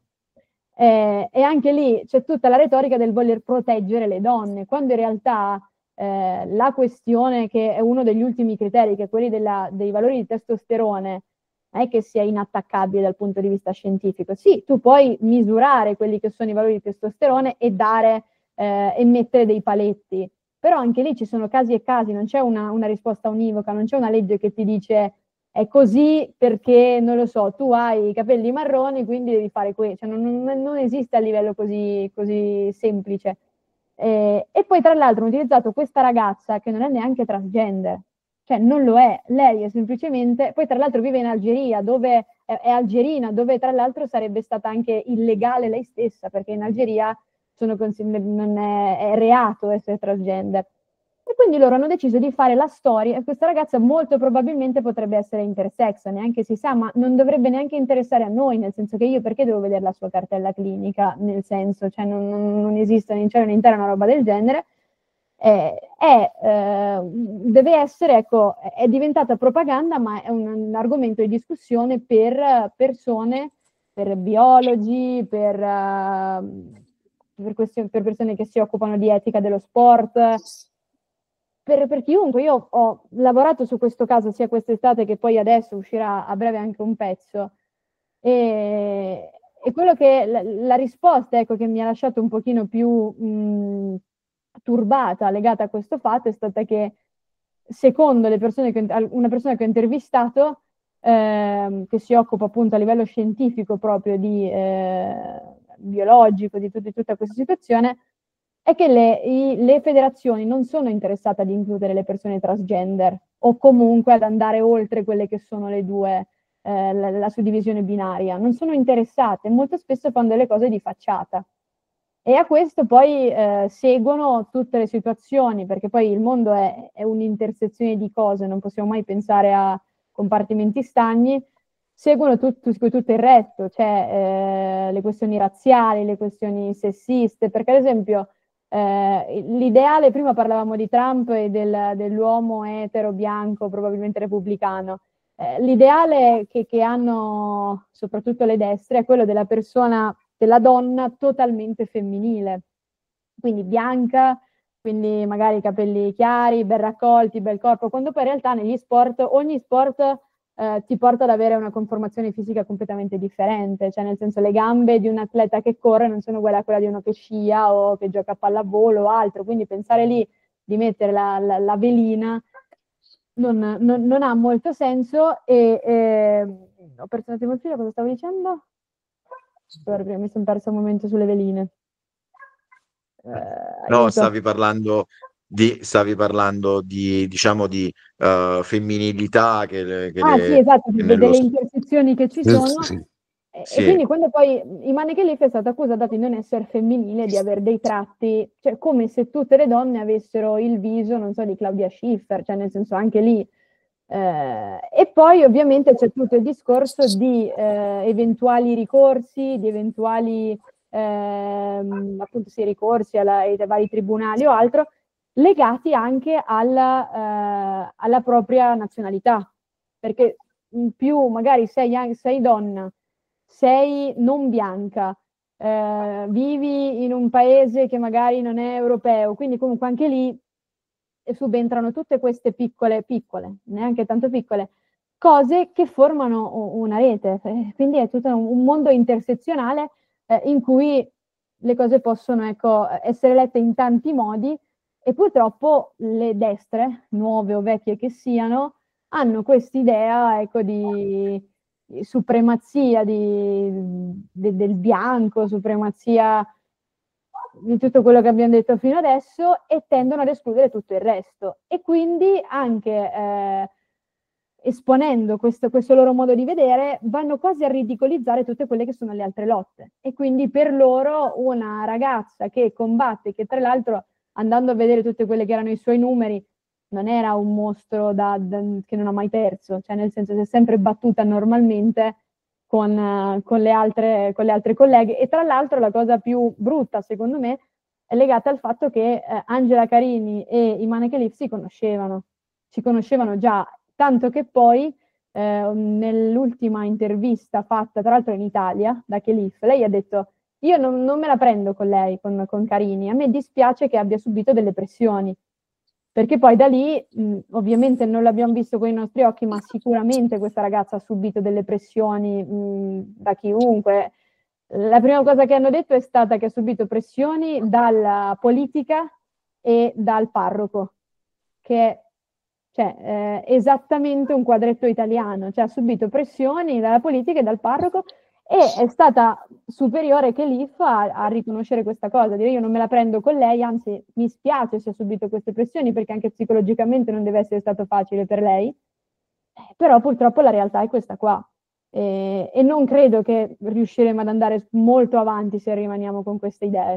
Eh, e anche lì c'è tutta la retorica del voler proteggere le donne, quando in realtà eh, la questione, che è uno degli ultimi criteri, che è quelli della, dei valori di testosterone, non è che sia inattaccabile dal punto di vista scientifico. Sì, tu puoi misurare quelli che sono i valori di testosterone e dare eh, e mettere dei paletti, però anche lì ci sono casi e casi, non c'è una, una risposta univoca, non c'è una legge che ti dice è così perché, non lo so, tu hai i capelli marroni, quindi devi fare questo, cioè non, non, non esiste a livello così, così semplice. Eh, e poi tra l'altro hanno utilizzato questa ragazza che non è neanche transgender, cioè non lo è, lei è semplicemente, poi tra l'altro vive in Algeria, dove è, è algerina, dove tra l'altro sarebbe stata anche illegale lei stessa, perché in Algeria sono non è, è reato essere transgender. E quindi loro hanno deciso di fare la storia, e questa ragazza molto probabilmente potrebbe essere intersex, neanche si sa, ma non dovrebbe neanche interessare a noi, nel senso che io perché devo vedere la sua cartella clinica, nel senso, cioè non, non, non esiste né in cielo né in terra una roba del genere, eh, è, eh, deve essere, ecco, è diventata propaganda, ma è un, un argomento di discussione per persone, per biologi, per, uh, per, question- per persone che si occupano di etica dello sport, per, per chiunque. Io ho lavorato su questo caso sia quest'estate che poi adesso uscirà a breve anche un pezzo, e, e quello che la, la risposta, ecco, che mi ha lasciato un pochino più mh, turbata legata a questo fatto è stata che secondo le persone che, una persona che ho intervistato ehm, che si occupa appunto a livello scientifico proprio di eh, biologico di, tut- di tutta questa situazione, è che le, i, le federazioni non sono interessate ad includere le persone transgender o comunque ad andare oltre quelle che sono le due, eh, la, la suddivisione binaria, non sono interessate, molto spesso fanno delle cose di facciata. E a questo poi eh, seguono tutte le situazioni, perché poi il mondo è, è un'intersezione di cose, non possiamo mai pensare a compartimenti stagni, seguono tutto, tutto il resto, cioè eh, le questioni razziali, le questioni sessiste, perché ad esempio eh, l'ideale, prima parlavamo di Trump e del, dell'uomo etero, bianco, probabilmente repubblicano, eh, l'ideale che, che hanno soprattutto le destre è quello della persona, della donna totalmente femminile, quindi bianca, quindi magari capelli chiari, ben raccolti, bel corpo, quando poi in realtà negli sport, ogni sport eh, ti porta ad avere una conformazione fisica completamente differente, cioè nel senso le gambe di un atleta che corre non sono uguali a quella di uno che scia o che gioca a pallavolo o altro, quindi pensare lì di mettere la, la, la velina non, non, non ha molto senso e eh, ho perso un attimo il filo, cosa stavo dicendo? Perché mi sono perso un momento sulle veline. Eh, No, aiuto. stavi parlando di, stavi parlando di, diciamo, di uh, femminilità che, le- che Ah sì, le- esatto, che de- nello delle sport. intersezioni che ci Sì, sono. sì. E, Sì. e quindi quando poi Imane Khelif è stata accusata di non essere femminile, di avere dei tratti, cioè come se tutte le donne avessero il viso, non so, di Claudia Schiffer, cioè nel senso anche lì. Eh, e poi ovviamente c'è tutto il discorso di eh, eventuali ricorsi, di eventuali ehm, appunto sì, ricorsi alla, ai vari tribunali o altro, legati anche alla, eh, alla propria nazionalità, perché in più magari sei, sei donna, sei non bianca, eh, vivi in un paese che magari non è europeo, quindi comunque anche lì subentrano tutte queste piccole, piccole, neanche tanto piccole, cose che formano una rete. Quindi è tutto un mondo intersezionale eh, in cui le cose possono ecco, essere lette in tanti modi e purtroppo le destre, nuove o vecchie che siano, hanno quest'idea ecco, di, di supremazia di, de, del bianco, supremazia di tutto quello che abbiamo detto fino adesso e tendono ad escludere tutto il resto. E quindi anche eh, esponendo questo, questo loro modo di vedere vanno quasi a ridicolizzare tutte quelle che sono le altre lotte. E quindi per loro una ragazza che combatte, che tra l'altro andando a vedere tutte quelle che erano i suoi numeri, non era un mostro da, da, che non ha mai perso, cioè nel senso si è sempre battuta normalmente con, uh, con, le altre, con le altre colleghe. E tra l'altro la cosa più brutta, secondo me, è legata al fatto che eh, Angela Carini e Imane Khelif si conoscevano, si conoscevano già, tanto che poi eh, nell'ultima intervista fatta, tra l'altro in Italia, da Khelif, lei ha detto io non, non me la prendo con lei, con, con Carini, a me dispiace che abbia subito delle pressioni, perché poi da lì, mh, ovviamente non l'abbiamo visto con i nostri occhi, ma sicuramente questa ragazza ha subito delle pressioni mh, da chiunque. La prima cosa che hanno detto è stata che ha subito pressioni dalla politica e dal parroco, che è cioè, eh, esattamente un quadretto italiano, cioè ha subito pressioni dalla politica e dal parroco e è stata superiore Khelif a, a riconoscere questa cosa, dire io non me la prendo con lei, anzi mi spiace se ha subito queste pressioni perché anche psicologicamente non deve essere stato facile per lei, eh, però purtroppo la realtà è questa qua e, e non credo che riusciremo ad andare molto avanti se rimaniamo con queste idee.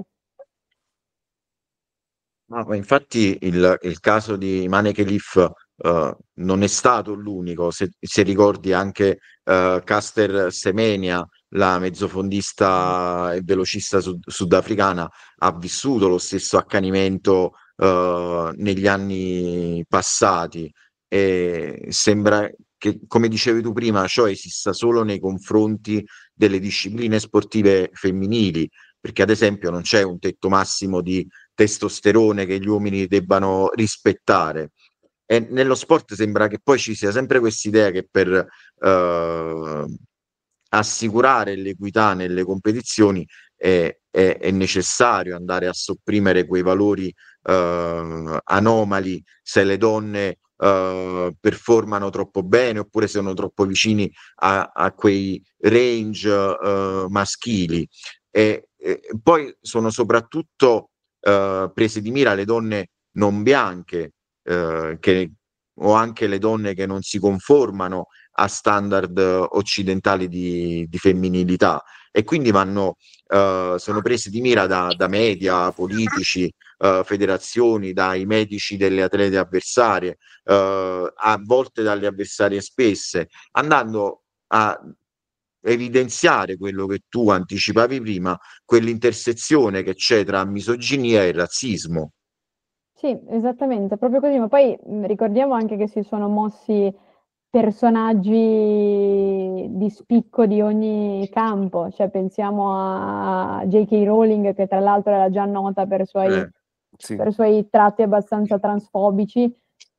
No, ma infatti il, il caso di Imane Khelif eh, non è stato l'unico, se, se ricordi anche eh, Caster Semenya, la mezzofondista e velocista sud- sudafricana, ha vissuto lo stesso accanimento eh, negli anni passati e sembra che, come dicevi tu prima, ciò esista solo nei confronti delle discipline sportive femminili, perché ad esempio non c'è un tetto massimo di testosterone che gli uomini debbano rispettare. E nello sport sembra che poi ci sia sempre quest'idea che per eh, assicurare l'equità nelle competizioni è, è, è necessario andare a sopprimere quei valori eh, anomali se le donne eh, performano troppo bene oppure sono troppo vicini a, a quei range eh, maschili. E, e poi sono soprattutto eh, prese di mira le donne non bianche eh, che, o anche le donne che non si conformano a standard occidentali di, di femminilità e quindi vanno, eh, sono prese di mira da, da media, politici, eh, federazioni, dai medici delle atlete avversarie, eh, a volte dalle avversarie spesse, andando a evidenziare quello che tu anticipavi prima, quell'intersezione che c'è tra misoginia e razzismo. Sì, esattamente, proprio così, ma poi mh, ricordiamo anche che si sono mossi personaggi di spicco di ogni campo, cioè pensiamo a J K. Rowling che tra l'altro era già nota per i suoi, Eh, Sì. per i suoi tratti abbastanza transfobici,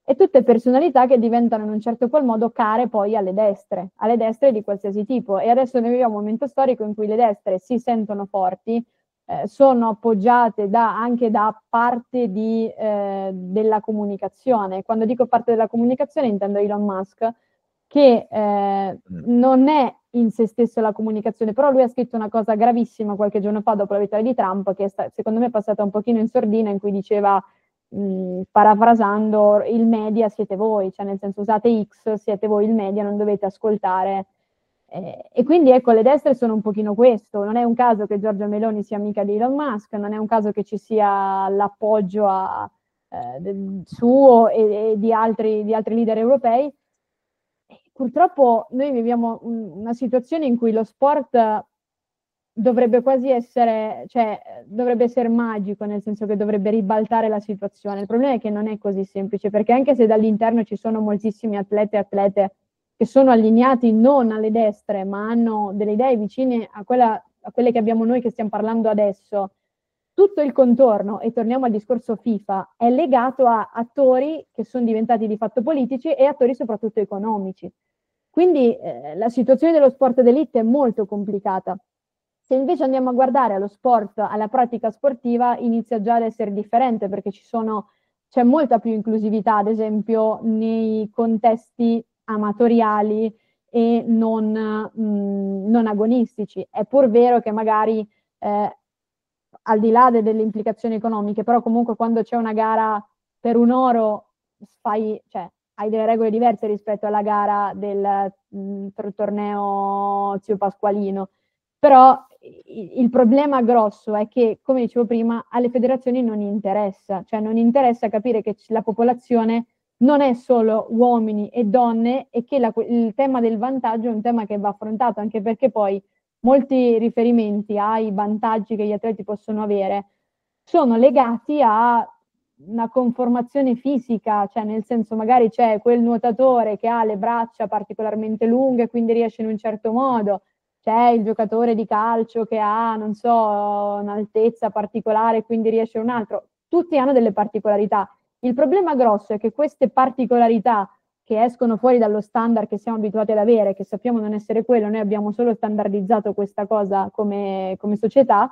e tutte personalità che diventano in un certo qual modo care poi alle destre, alle destre di qualsiasi tipo. E adesso noi viviamo un momento storico in cui le destre si sentono forti, eh, sono appoggiate da, anche da parte di, eh, della comunicazione. Quando dico parte della comunicazione intendo Elon Musk, che eh, non è in se stesso la comunicazione, però lui ha scritto una cosa gravissima qualche giorno fa dopo la vittoria di Trump, che è sta- secondo me è passata un pochino in sordina, in cui diceva, mh, parafrasando, il media siete voi, cioè nel senso usate X, siete voi il media, non dovete ascoltare. Eh, e quindi ecco, le destre sono un pochino questo, non è un caso che Giorgia Meloni sia amica di Elon Musk, non è un caso che ci sia l'appoggio a, eh, del suo e, e di, altri, di altri leader europei. Purtroppo noi viviamo una situazione in cui lo sport dovrebbe quasi essere, cioè dovrebbe essere magico, nel senso che dovrebbe ribaltare la situazione. Il problema è che non è così semplice, perché anche se dall'interno ci sono moltissimi atlete e atlete che sono allineati non alle destre, ma hanno delle idee vicine a, quella, a quelle che abbiamo noi che stiamo parlando adesso, tutto il contorno, e torniamo al discorso FIFA, è legato a attori che sono diventati di fatto politici e attori soprattutto economici. Quindi eh, la situazione dello sport d'elite è molto complicata. Se invece andiamo a guardare allo sport, alla pratica sportiva, inizia già ad essere differente, perché ci sono, c'è molta più inclusività, ad esempio, nei contesti amatoriali e non, mh, non agonistici. È pur vero che magari eh, al di là de- delle implicazioni economiche, però comunque quando c'è una gara per un oro fai, cioè, hai delle regole diverse rispetto alla gara del mh, torneo Zio Pasqualino. Però il, il problema grosso è che, come dicevo prima, alle federazioni non interessa, cioè non interessa capire che la popolazione non è solo uomini e donne e che la, il tema del vantaggio è un tema che va affrontato, anche perché poi molti riferimenti ai vantaggi che gli atleti possono avere sono legati a una conformazione fisica, cioè nel senso magari c'è quel nuotatore che ha le braccia particolarmente lunghe, quindi riesce in un certo modo, c'è il giocatore di calcio che ha, non so, un'altezza particolare, quindi riesce in un altro. Tutti hanno delle particolarità. Il problema grosso è che queste particolarità che escono fuori dallo standard che siamo abituati ad avere, che sappiamo non essere quello, noi abbiamo solo standardizzato questa cosa come, come società,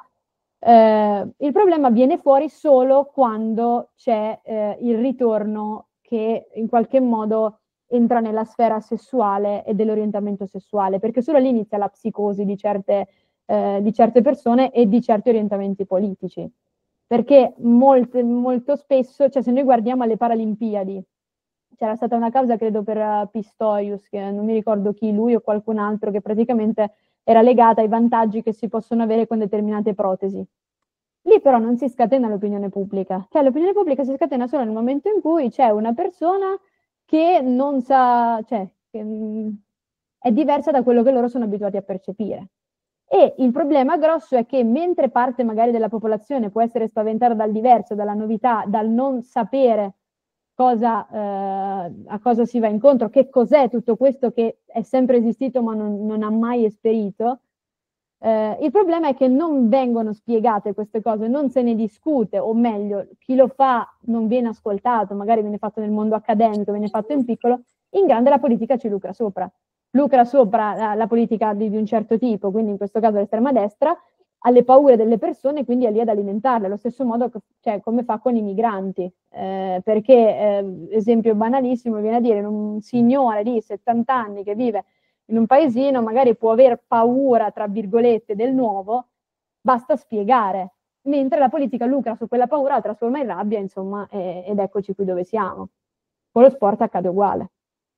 eh, il problema viene fuori solo quando c'è eh, il ritorno che in qualche modo entra nella sfera sessuale e dell'orientamento sessuale, perché solo lì inizia la psicosi di certe, eh, di certe persone e di certi orientamenti politici. Perché molte, molto spesso, cioè se noi guardiamo alle Paralimpiadi, c'era stata una causa credo per uh, Pistorius, che non mi ricordo chi, lui o qualcun altro, che praticamente era legata ai vantaggi che si possono avere con determinate protesi. Lì però non si scatena l'opinione pubblica, cioè l'opinione pubblica si scatena solo nel momento in cui c'è una persona che non sa, cioè che, mh, è diversa da quello che loro sono abituati a percepire. E il problema grosso è che mentre parte magari della popolazione può essere spaventata dal diverso, dalla novità, dal non sapere cosa, eh, a cosa si va incontro, che cos'è tutto questo che è sempre esistito ma non, non ha mai esperito, eh, il problema è che non vengono spiegate queste cose, non se ne discute, o meglio, chi lo fa non viene ascoltato, magari viene fatto nel mondo accademico, viene fatto in piccolo, in grande la politica ci lucra sopra. Lucra sopra la, la politica di, di un certo tipo, quindi in questo caso l'estrema destra, alle paure delle persone, quindi è lì ad alimentarle, allo stesso modo che, cioè, come fa con i migranti, eh, perché, eh, esempio banalissimo, viene a dire un signore di settanta anni che vive in un paesino, magari può aver paura, tra virgolette, del nuovo, basta spiegare, mentre la politica lucra su quella paura, la trasforma in rabbia, insomma, e, ed eccoci qui dove siamo. Con lo sport accade uguale.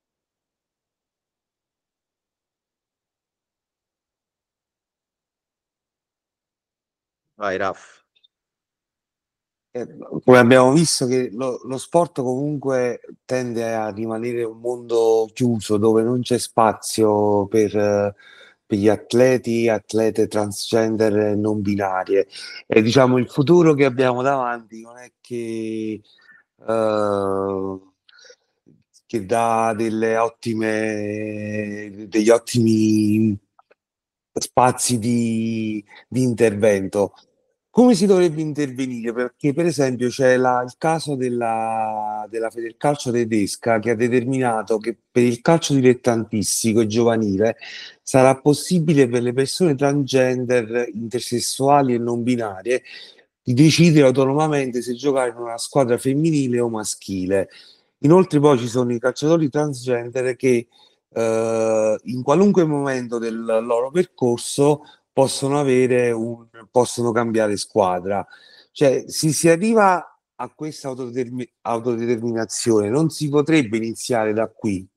Vai, Raff. Eh, Come abbiamo visto che lo, lo sport comunque tende a rimanere un mondo chiuso dove non c'è spazio per, eh, per gli atleti, atlete transgender e non binarie. E diciamo il futuro che abbiamo davanti non è che, eh, che dà delle ottime, degli ottimi spazi di, di intervento. Come si dovrebbe intervenire? Perché, per esempio, c'è la- il caso della, della Federcalcio tedesca che ha determinato che per il calcio dilettantistico e giovanile sarà possibile per le persone transgender, intersessuali e non binarie di decidere autonomamente se giocare in una squadra femminile o maschile. Inoltre, poi ci sono i calciatori transgender che eh, in qualunque momento del loro percorso possono avere un, possono cambiare squadra. Cioè, se si arriva a questa autodetermi- autodeterminazione, non si potrebbe iniziare da qui.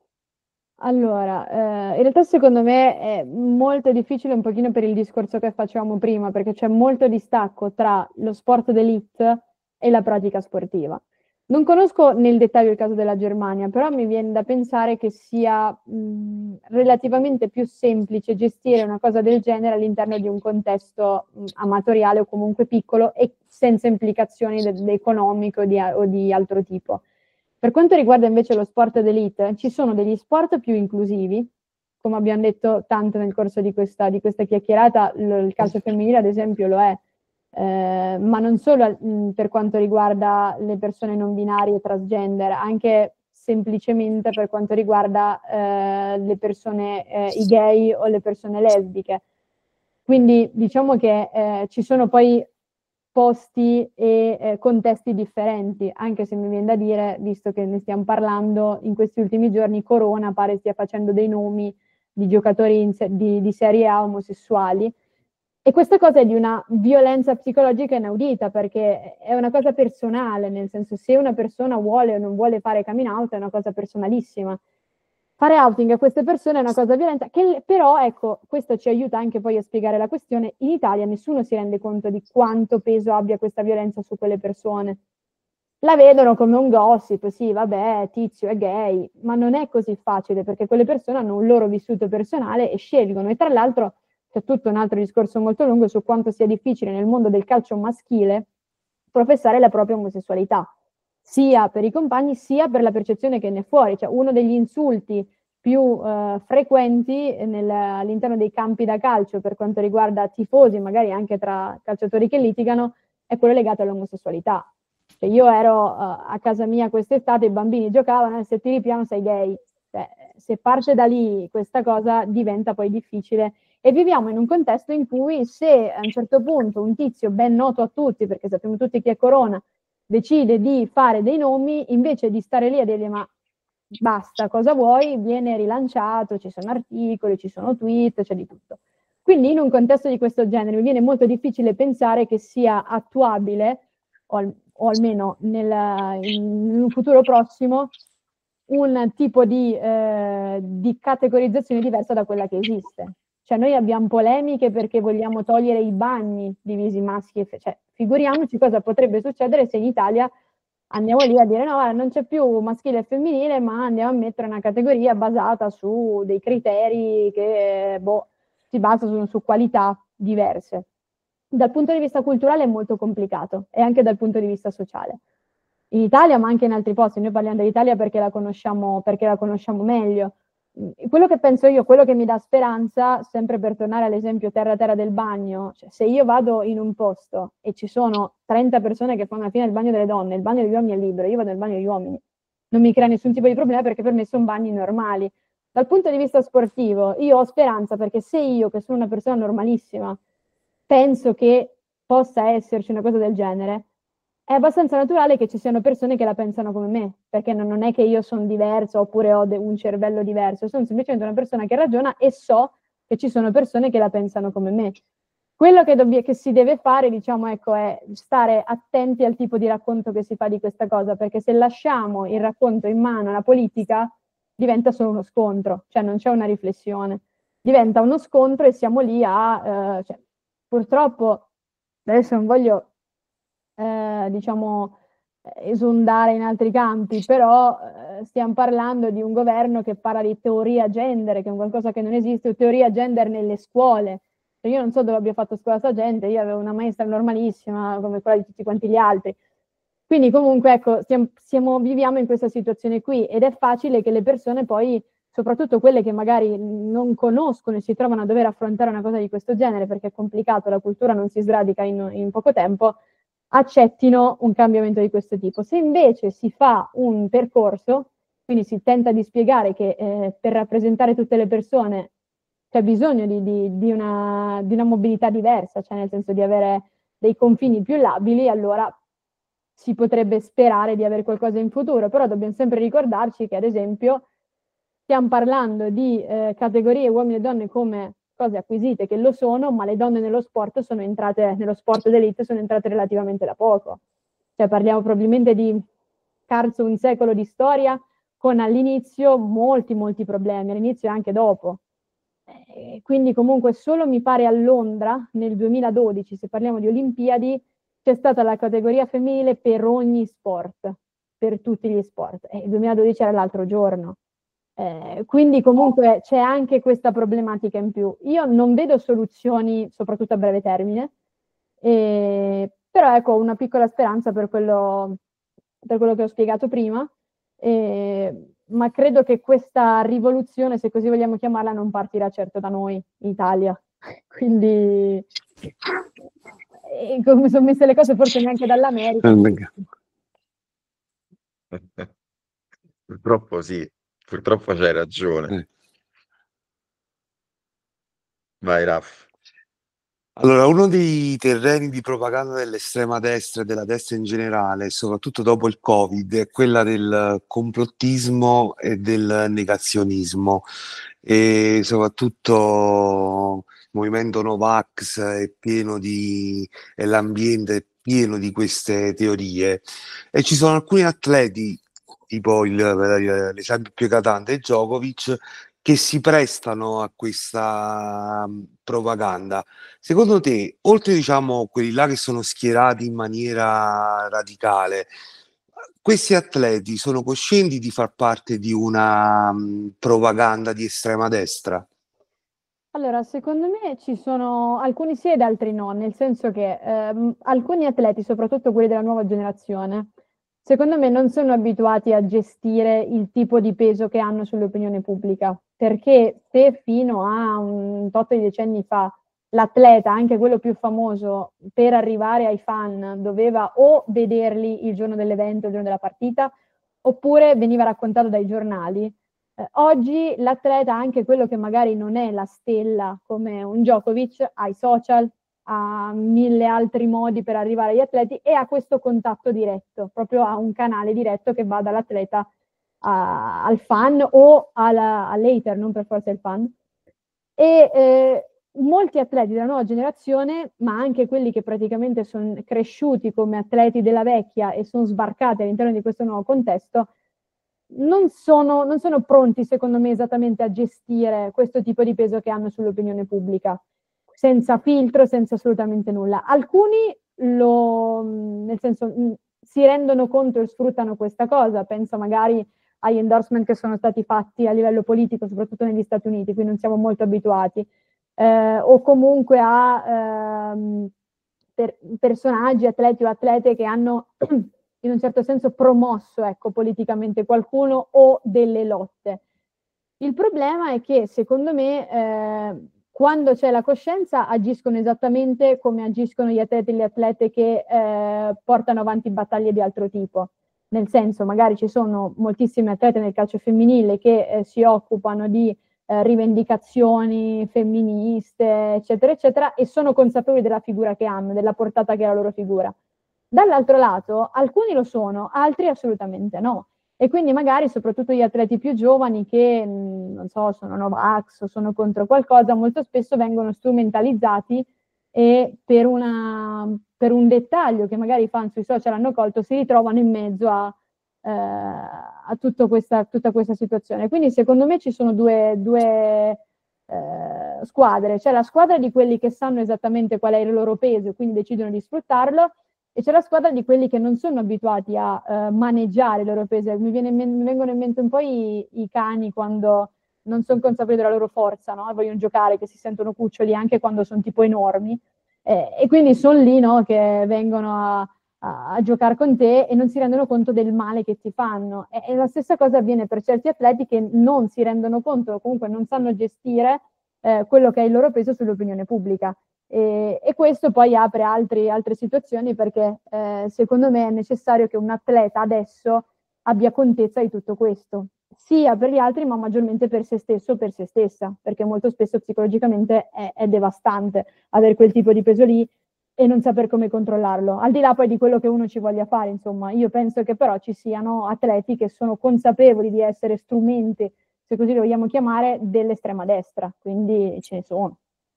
Allora, eh, in realtà secondo me è molto difficile un pochino per il discorso che facevamo prima, perché c'è molto distacco tra lo sport d'élite e la pratica sportiva. Non conosco nel dettaglio il caso della Germania, però mi viene da pensare che sia mh, relativamente più semplice gestire una cosa del genere all'interno di un contesto mh, amatoriale o comunque piccolo e senza implicazioni de- de- economiche o di, o di altro tipo. Per quanto riguarda invece lo sport d'élite, ci sono degli sport più inclusivi, come abbiamo detto tanto nel corso di questa, di questa chiacchierata, lo- il calcio femminile ad esempio lo è, eh, ma non solo mh, per quanto riguarda le persone non binarie e transgender, anche semplicemente per quanto riguarda eh, le persone, eh, i gay o le persone lesbiche. Quindi diciamo che eh, ci sono poi posti e eh, contesti differenti, anche se mi viene da dire, visto che ne stiamo parlando, in questi ultimi giorni Corona pare stia facendo dei nomi di giocatori in se- di, di Serie A omosessuali. E questa cosa è di una violenza psicologica inaudita, perché è una cosa personale, nel senso se una persona vuole o non vuole fare coming out è una cosa personalissima. Fare outing a queste persone è una cosa violenta, che però, ecco, questo ci aiuta anche poi a spiegare la questione. In Italia nessuno si rende conto di quanto peso abbia questa violenza su quelle persone. La vedono come un gossip, sì, vabbè, Tizio è gay, ma non è così facile perché quelle persone hanno un loro vissuto personale e scelgono. E tra l'altro c'è tutto un altro discorso molto lungo su quanto sia difficile nel mondo del calcio maschile professare la propria omosessualità, sia per i compagni sia per la percezione che ne è fuori. Cioè, uno degli insulti più eh, frequenti nel, all'interno dei campi da calcio per quanto riguarda tifosi, magari anche tra calciatori che litigano, è quello legato all'omosessualità. Cioè, io ero uh, a casa mia quest'estate, i bambini giocavano e se tiri piano sei gay. Cioè, se parte da lì questa cosa diventa poi difficile e viviamo in un contesto in cui se a un certo punto un tizio ben noto a tutti, perché sappiamo tutti chi è Corona, decide di fare dei nomi, invece di stare lì a dirgli ma basta, cosa vuoi, viene rilanciato, ci sono articoli, ci sono tweet, c'è di tutto. Quindi in un contesto di questo genere mi viene molto difficile pensare che sia attuabile, o, al, o almeno nel, in un futuro prossimo, un tipo di, eh, di categorizzazione diversa da quella che esiste. Cioè noi abbiamo polemiche perché vogliamo togliere i bagni divisi maschi e fe- cioè figuriamoci cosa potrebbe succedere se in Italia andiamo lì a dire no, guarda, non c'è più maschile e femminile, ma andiamo a mettere una categoria basata su dei criteri che boh, si basano su, su qualità diverse. Dal punto di vista culturale è molto complicato e anche dal punto di vista sociale. In Italia, ma anche in altri posti, noi parliamo dell'Italia perché la conosciamo, perché la conosciamo meglio. Quello che penso io, quello che mi dà speranza, sempre per tornare all'esempio terra-terra del bagno, cioè se io vado in un posto e ci sono trenta persone che fanno alla fine il bagno delle donne, il bagno degli uomini è libero, io vado nel bagno degli uomini, non mi crea nessun tipo di problema perché per me sono bagni normali. Dal punto di vista sportivo, io ho speranza perché se io, che sono una persona normalissima, penso che possa esserci una cosa del genere, è abbastanza naturale che ci siano persone che la pensano come me, perché non, non è che io sono diversa oppure ho de- un cervello diverso, sono semplicemente una persona che ragiona e so che ci sono persone che la pensano come me. Quello che, dobb- che si deve fare, diciamo, ecco, è stare attenti al tipo di racconto che si fa di questa cosa, perché se lasciamo il racconto in mano alla politica, diventa solo uno scontro, cioè non c'è una riflessione. Diventa uno scontro e siamo lì a... Eh, cioè, purtroppo, adesso non voglio eh, diciamo, esondare in altri campi, però eh, stiamo parlando di un governo che parla di teoria gender, che è qualcosa che non esiste, o teoria gender nelle scuole. Cioè, io non so dove abbia fatto scuola sta gente, io avevo una maestra normalissima, come quella di tutti quanti gli altri. Quindi comunque, ecco, stiamo, siamo, viviamo in questa situazione qui ed è facile che le persone poi soprattutto quelle che magari non conoscono e si trovano a dover affrontare una cosa di questo genere, perché è complicato, la cultura non si sradica in, in poco tempo, accettino un cambiamento di questo tipo. Se invece si fa un percorso, quindi si tenta di spiegare che eh, per rappresentare tutte le persone c'è bisogno di, di, di, una, di una mobilità diversa, cioè nel senso di avere dei confini più labili, allora si potrebbe sperare di avere qualcosa in futuro, però dobbiamo sempre ricordarci che ad esempio stiamo parlando di eh, categorie uomini e donne come cose acquisite, che lo sono, ma le donne nello sport sono entrate, nello sport d'elite sono entrate relativamente da poco. Cioè parliamo probabilmente di scarso un secolo di storia, con all'inizio molti, molti problemi, all'inizio e anche dopo. Eh, quindi comunque solo mi pare a Londra, nel duemiladodici, se parliamo di Olimpiadi, c'è stata la categoria femminile per ogni sport, per tutti gli sport. E il duemiladodici era l'altro giorno. Eh, quindi comunque c'è anche questa problematica in più. Io non vedo soluzioni, soprattutto a breve termine, eh, però ecco una piccola speranza per quello, per quello che ho spiegato prima, eh, ma credo che questa rivoluzione, se così vogliamo chiamarla, non partirà certo da noi, in Italia. Quindi, eh, come sono messe le cose, forse neanche dall'America. Purtroppo sì, purtroppo c'hai ragione. Eh. Vai, Raff. Allora, uno dei terreni di propaganda dell'estrema destra e della destra in generale, soprattutto dopo il Covid, è quella del complottismo e del negazionismo. E soprattutto il movimento Novax è pieno di, e l'ambiente è pieno di queste teorie. E ci sono alcuni atleti, tipo il, l'esempio più eclatante è Djokovic, che si prestano a questa um, propaganda. Secondo te, oltre diciamo quelli là che sono schierati in maniera radicale, questi atleti sono coscienti di far parte di una um, propaganda di estrema destra? Allora, secondo me ci sono alcuni sì ed altri no, nel senso che ehm, alcuni atleti, soprattutto quelli della nuova generazione, secondo me non sono abituati a gestire il tipo di peso che hanno sull'opinione pubblica, perché se fino a un tot di decenni fa l'atleta, anche quello più famoso, per arrivare ai fan doveva o vederli il giorno dell'evento, il giorno della partita, oppure veniva raccontato dai giornali. Eh, oggi l'atleta, anche quello che magari non è la stella come un Djokovic, ha i social, ha mille altri modi per arrivare agli atleti e ha questo contatto diretto, proprio ha un canale diretto che va dall'atleta a, al fan o alla, all'hater, non per forza il fan. E eh, molti atleti della nuova generazione, ma anche quelli che praticamente sono cresciuti come atleti della vecchia e sono sbarcati all'interno di questo nuovo contesto, non sono, non sono pronti, secondo me, esattamente a gestire questo tipo di peso che hanno sull'opinione pubblica, senza filtro, senza assolutamente nulla. Alcuni lo, nel senso, si rendono conto e sfruttano questa cosa, penso magari agli endorsement che sono stati fatti a livello politico, soprattutto negli Stati Uniti, qui non siamo molto abituati, eh, o comunque a ehm, per, personaggi, atleti o atlete che hanno in un certo senso promosso, ecco, politicamente qualcuno o delle lotte. Il problema è che, secondo me, eh, quando c'è la coscienza agiscono esattamente come agiscono gli atleti e le atlete che eh, portano avanti battaglie di altro tipo. Nel senso, magari ci sono moltissime atlete nel calcio femminile che eh, si occupano di eh, rivendicazioni femministe, eccetera, eccetera, e sono consapevoli della figura che hanno, della portata che ha la loro figura. Dall'altro lato, alcuni lo sono, altri assolutamente no. E quindi magari soprattutto gli atleti più giovani che, mh, non so, sono Novax o sono contro qualcosa, molto spesso vengono strumentalizzati e per, una, per un dettaglio che magari i fan sui social hanno colto si ritrovano in mezzo a, eh, a tutto questa, tutta questa situazione. Quindi secondo me ci sono due, due eh, squadre. C'è la squadra di quelli che sanno esattamente qual è il loro peso e quindi decidono di sfruttarlo, e c'è la squadra di quelli che non sono abituati a uh, maneggiare il loro peso. Mi, viene in men- mi vengono in mente un po' i, i cani quando non sono consapevoli della loro forza, no? Vogliono giocare, che si sentono cuccioli anche quando sono tipo enormi, eh, e quindi sono lì, no? Che vengono a, a, a giocare con te e non si rendono conto del male che ti fanno. E, e la stessa cosa avviene per certi atleti che non si rendono conto o comunque non sanno gestire eh, quello che è il loro peso sull'opinione pubblica. E, e questo poi apre altri, altre situazioni perché eh, secondo me è necessario che un atleta adesso abbia contezza di tutto questo, sia per gli altri ma maggiormente per se stesso o per se stessa, perché molto spesso psicologicamente è, è devastante avere quel tipo di peso lì e non saper come controllarlo, al di là poi di quello che uno ci voglia fare, insomma. Io penso che però ci siano atleti che sono consapevoli di essere strumenti, se così lo vogliamo chiamare, dell'estrema destra, quindi ce ne sono.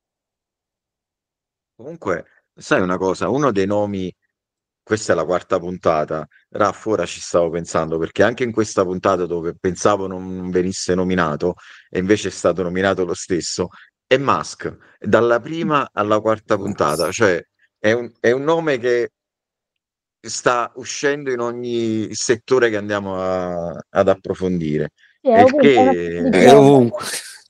Comunque, sai una cosa, uno dei nomi, questa è la quarta puntata, Raff, ora ci stavo pensando, perché anche in questa puntata dove pensavo non venisse nominato, e invece è stato nominato lo stesso, è Musk, dalla prima alla quarta puntata, cioè è un, è un nome che sta uscendo in ogni settore che andiamo a- ad approfondire. Sì, è E il ovunque, è una specie di che, È global. ovunque.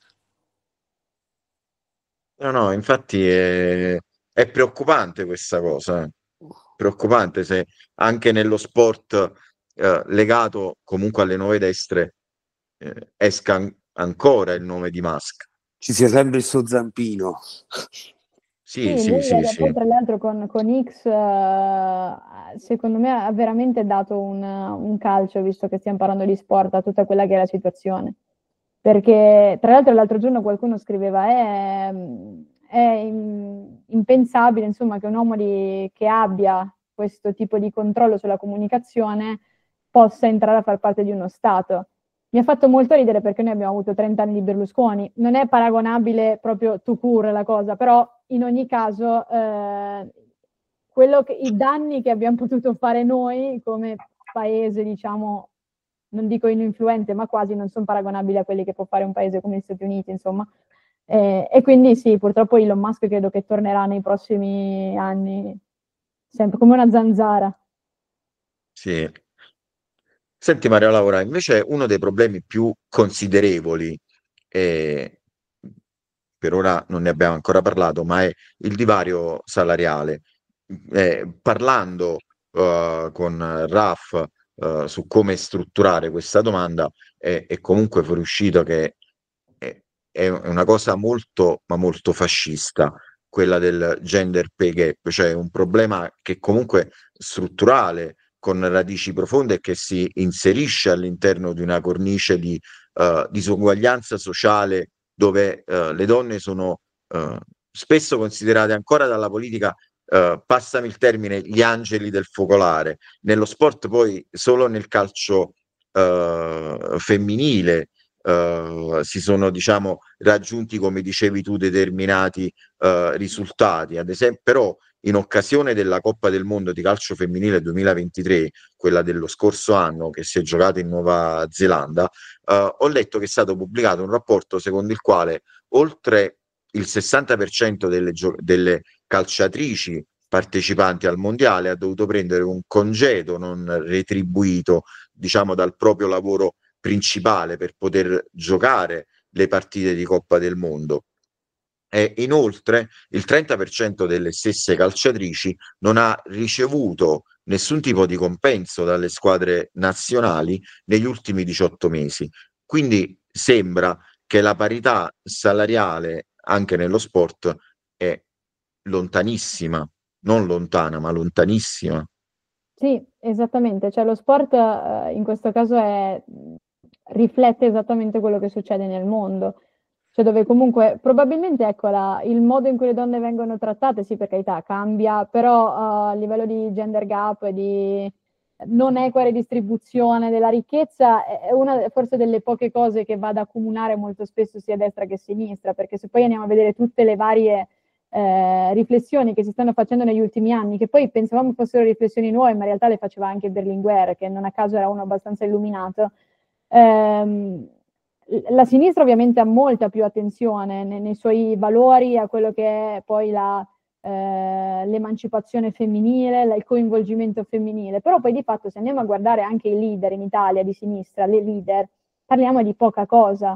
no, no, infatti è, è preoccupante questa cosa, eh. Preoccupante se anche nello sport eh, legato comunque alle nuove destre eh, esca an- ancora il nome di Musk. Ci sia sempre il suo zampino. Sì, Sì, sì, lui sì, eh, sì. poi tra l'altro con, con X eh, secondo me ha veramente dato un, un calcio, visto che stiamo parlando di sport, a tutta quella che è la situazione. Perché tra l'altro l'altro giorno qualcuno scriveva è, è in- impensabile insomma, che un uomo di- che abbia questo tipo di controllo sulla comunicazione possa entrare a far parte di uno Stato. Mi ha fatto molto ridere perché noi abbiamo avuto trenta anni di Berlusconi, non è paragonabile proprio tout court la cosa, però in ogni caso eh, quello che, i danni che abbiamo potuto fare noi come paese, diciamo, non dico ininfluente, ma quasi non sono paragonabili a quelli che può fare un paese come gli Stati Uniti, insomma. Eh, e quindi sì, purtroppo Elon Musk credo che tornerà nei prossimi anni, sempre come una zanzara. Sì. Senti Mario Laura, invece uno dei problemi più considerevoli, e per ora non ne abbiamo ancora parlato, ma è il divario salariale. Eh, parlando eh, con Raf eh, su come strutturare questa domanda, è, è comunque fuoriuscito che è, è una cosa molto, ma molto fascista, quella del gender pay gap, cioè un problema che comunque strutturale, con radici profonde e che si inserisce all'interno di una cornice di eh, disuguaglianza sociale dove eh, le donne sono eh, spesso considerate ancora dalla politica, eh, passami il termine, gli angeli del focolare. Nello sport poi solo nel calcio eh, femminile eh, si sono, diciamo, raggiunti, come dicevi tu, determinati eh, risultati. Ad esempio, però in occasione della Coppa del Mondo di calcio femminile duemilaventitré, quella dello scorso anno che si è giocata in Nuova Zelanda, eh, ho letto che è stato pubblicato un rapporto secondo il quale oltre il sessanta per cento delle, gio- delle calciatrici partecipanti al mondiale ha dovuto prendere un congedo non retribuito, diciamo, dal proprio lavoro principale per poter giocare le partite di Coppa del Mondo. E inoltre il trenta per cento delle stesse calciatrici non ha ricevuto nessun tipo di compenso dalle squadre nazionali negli ultimi diciotto mesi. Quindi sembra che la parità salariale anche nello sport è lontanissima, non lontana, ma lontanissima. Sì, esattamente, cioè lo sport eh, in questo caso è, riflette esattamente quello che succede nel mondo, cioè dove comunque probabilmente ecco, la- il modo in cui le donne vengono trattate, sì per carità cambia, però eh, a livello di gender gap e di non equa redistribuzione della ricchezza è è una forse delle poche cose che va ad accomunare molto spesso sia destra che sinistra, perché se poi andiamo a vedere tutte le varie eh, riflessioni che si stanno facendo negli ultimi anni, che poi pensavamo fossero riflessioni nuove, ma in realtà le faceva anche Berlinguer, che non a caso era uno abbastanza illuminato. Ehm, la sinistra ovviamente ha molta più attenzione nei, nei suoi valori a quello che è poi la, eh, l'emancipazione femminile, il coinvolgimento femminile, però poi di fatto se andiamo a guardare anche i leader in Italia di sinistra, le leader, parliamo di poca cosa.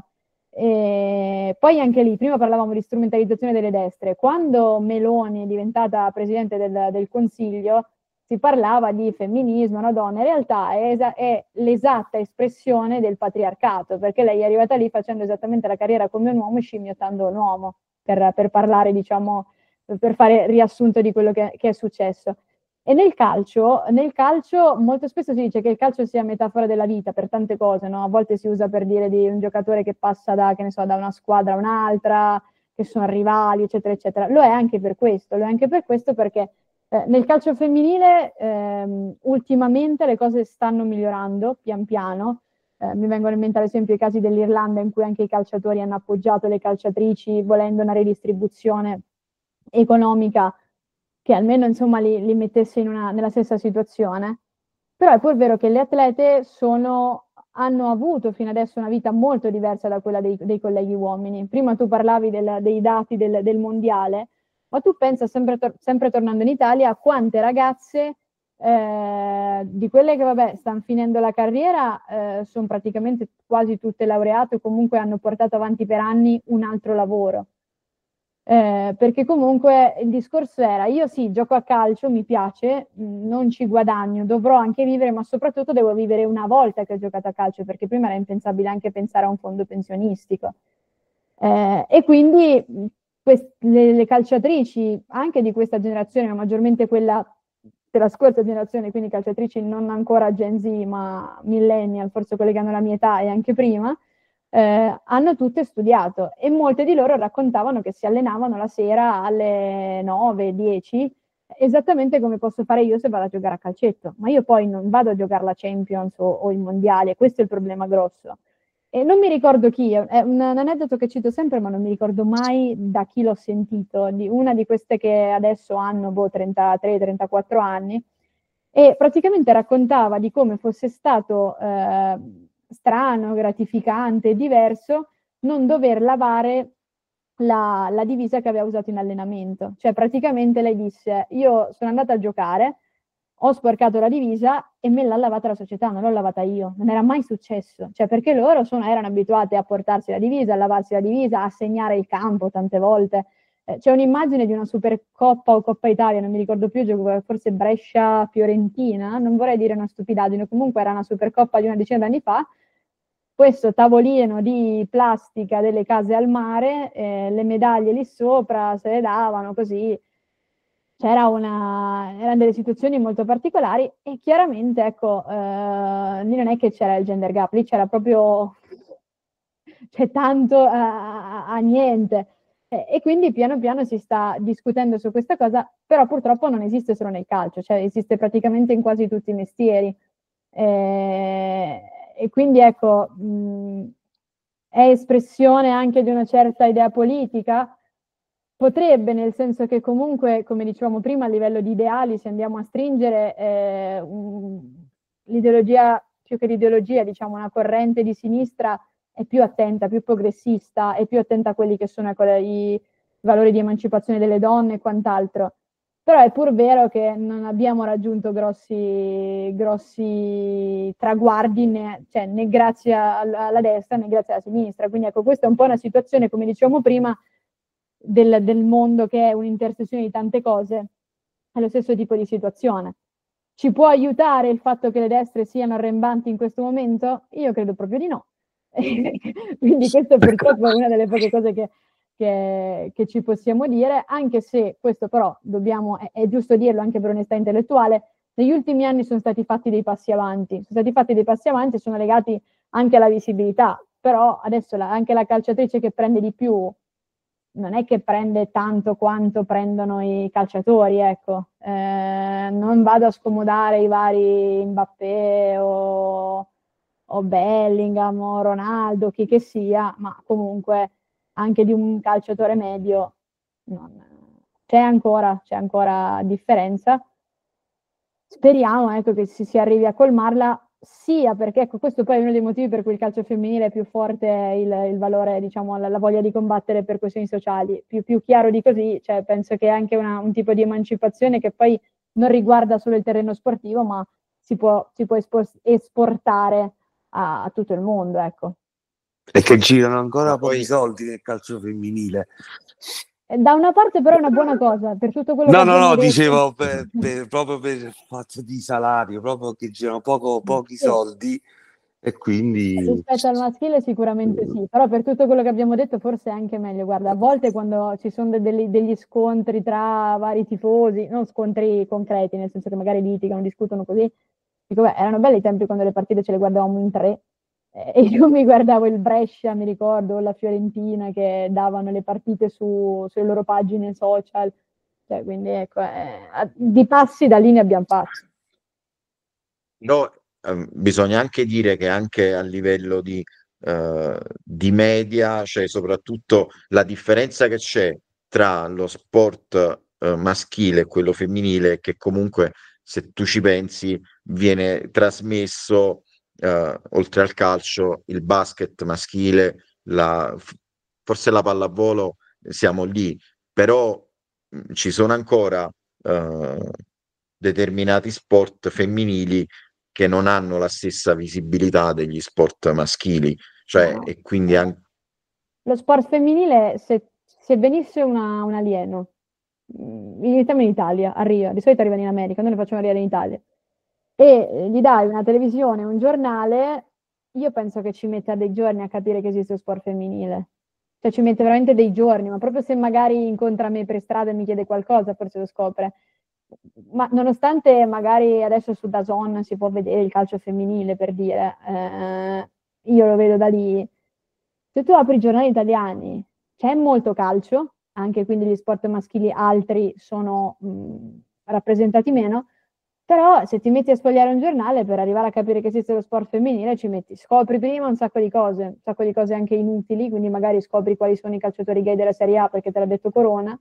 E poi anche lì, prima parlavamo di strumentalizzazione delle destre, quando Meloni è diventata Presidente del, del Consiglio, si parlava di femminismo, una donna, in realtà è, esa- è l'esatta espressione del patriarcato, perché lei è arrivata lì facendo esattamente la carriera come un uomo e scimmiottando un uomo, per, per parlare, diciamo, per fare riassunto di quello che, che è successo. E nel calcio, nel calcio molto spesso si dice che il calcio sia metafora della vita per tante cose, no? A volte si usa per dire di un giocatore che passa da, che ne so, da una squadra a un'altra, che sono rivali, eccetera, eccetera. Lo è anche per questo, lo è anche per questo perché eh, nel calcio femminile ehm, ultimamente le cose stanno migliorando pian piano. Eh, mi vengono in mente ad esempio i casi dell'Irlanda in cui anche i calciatori hanno appoggiato le calciatrici volendo una redistribuzione economica che almeno insomma li, li mettesse in una, nella stessa situazione. Però è pur vero che le atlete sono, hanno avuto fino adesso una vita molto diversa da quella dei, dei colleghi uomini. Prima tu parlavi del, dei dati del, del mondiale, ma tu pensa, sempre, tor- sempre tornando in Italia, a quante ragazze eh, di quelle che vabbè stanno finendo la carriera eh, sono praticamente quasi tutte laureate o comunque hanno portato avanti per anni un altro lavoro. Eh, perché comunque il discorso era, io sì, gioco a calcio, mi piace, mh, non ci guadagno, dovrò anche vivere, ma soprattutto devo vivere una volta che ho giocato a calcio, perché prima era impensabile anche pensare a un fondo pensionistico. Eh, e quindi mh, quest- le, le calciatrici, anche di questa generazione, ma maggiormente quella della scorsa generazione, quindi calciatrici non ancora Gen Z, ma millennial, forse quelle che hanno la mia età e anche prima, eh, hanno tutte studiato e molte di loro raccontavano che si allenavano la sera alle nove dieci, esattamente come posso fare io se vado a giocare a calcetto, ma io poi non vado a giocare la Champions o, o il Mondiale, questo è il problema grosso. E non mi ricordo chi, è un, un aneddoto che cito sempre, ma non mi ricordo mai da chi l'ho sentito, di una di queste che adesso hanno boh, trentatré trentaquattro anni, e praticamente raccontava di come fosse stato eh, strano, gratificante, diverso non dover lavare la, la divisa che aveva usato in allenamento. Cioè praticamente lei disse, io sono andata a giocare, ho sporcato la divisa e me l'ha lavata la società, non l'ho lavata io, non era mai successo, cioè perché loro sono, erano abituati a portarsi la divisa, a lavarsi la divisa, a segnare il campo tante volte. Eh, c'è un'immagine di una Supercoppa o Coppa Italia, non mi ricordo più, forse Brescia-Fiorentina, non vorrei dire una stupidaggine, comunque era una Supercoppa di una decina d'anni fa, questo tavolino di plastica delle case al mare, eh, le medaglie lì sopra se le davano così, c'era una, erano delle situazioni molto particolari e chiaramente ecco, eh, lì non è che c'era il gender gap, lì c'era proprio c'è tanto a, a, a niente e, e quindi piano piano si sta discutendo su questa cosa, però purtroppo non esiste solo nel calcio, cioè esiste praticamente in quasi tutti i mestieri. Eh, e quindi ecco, mh, è espressione anche di una certa idea politica? Potrebbe, nel senso che comunque, come dicevamo prima, a livello di ideali, se andiamo a stringere, eh, un, l'ideologia, più che l'ideologia, diciamo una corrente di sinistra è più attenta, più progressista, è più attenta a quelli che sono ecco, i valori di emancipazione delle donne e quant'altro. Però è pur vero che non abbiamo raggiunto grossi, grossi traguardi né, cioè, né grazie alla, alla destra né grazie alla sinistra. Quindi ecco, questa è un po' una situazione, come dicevamo prima, del, del mondo che è un'intersezione di tante cose, è lo stesso tipo di situazione. Ci può aiutare il fatto che le destre siano arrembanti in questo momento? Io credo proprio di no. Quindi questa purtroppo è una delle poche cose che, che, che ci possiamo dire, anche se questo però dobbiamo, è, è giusto dirlo anche per onestà intellettuale, negli ultimi anni sono stati fatti dei passi avanti, sono stati fatti dei passi avanti, sono legati anche alla visibilità, però adesso la, anche la calciatrice che prende di più non è che prende tanto quanto prendono i calciatori, ecco. Eh, non vado a scomodare i vari Mbappé o, o Bellingham o Ronaldo, chi che sia, ma comunque anche di un calciatore medio non, c'è ancora, c'è ancora differenza. Speriamo ecco, che si, si arrivi a colmarla, sia perché ecco, questo poi è uno dei motivi per cui il calcio femminile è più forte il, il valore, diciamo, la, la voglia di combattere per questioni sociali. Più, più chiaro di così, cioè, penso che è anche una, un tipo di emancipazione che poi non riguarda solo il terreno sportivo, ma si può, si può espor- esportare a, a tutto il mondo, ecco. Perché girano ancora Ma pochi poi soldi nel calcio femminile. Da una parte però è una buona cosa, per tutto quello che No, no, abbiamo no, detto. dicevo per, per- proprio per il fatto di salario, proprio che girano poco, pochi Sì. soldi e quindi... Rispetto al maschile sicuramente sì, però per tutto quello che abbiamo detto forse è anche meglio. Guarda, a volte quando ci sono de- degli, degli scontri tra vari tifosi, non scontri concreti, nel senso che magari litigano, discutono così, dico, beh, erano belli i tempi quando le partite ce le guardavamo in tre, eh, e io mi guardavo il Brescia, mi ricordo, o la Fiorentina che davano le partite su- sulle loro pagine social, cioè, quindi ecco, eh, a- di passi da lì ne abbiamo fatti. No, ehm, bisogna anche dire che anche a livello di, eh, di media, cioè soprattutto la differenza che c'è tra lo sport, eh, maschile e quello femminile, è che comunque, se tu ci pensi, viene trasmesso, eh, oltre al calcio, il basket maschile, la- f- forse la pallavolo, siamo lì, però mh, ci sono ancora, eh, determinati sport femminili che non hanno la stessa visibilità degli sport maschili, cioè, No. e quindi anche... Lo sport femminile, se, se venisse una- un alieno, mm, iniziamo in Italia, a Rio, di solito arrivano in America, noi lo facciamo arrivare in Italia, e eh, gli dai una televisione, un giornale, io penso che ci metta dei giorni a capire che esiste lo sport femminile. Cioè ci mette veramente dei giorni, ma proprio se magari incontra me per strada e mi chiede qualcosa, forse lo scopre. Ma nonostante magari adesso su DAZN si può vedere il calcio femminile, per dire, eh, io lo vedo da lì. Se tu apri i giornali italiani, c'è molto calcio, anche quindi gli sport maschili altri sono mh, rappresentati meno, però se ti metti a sfogliare un giornale per arrivare a capire che esiste lo sport femminile, ci metti, scopri prima un sacco di cose, un sacco di cose anche inutili, quindi magari scopri quali sono i calciatori gay della Serie A perché te l'ha detto Corona,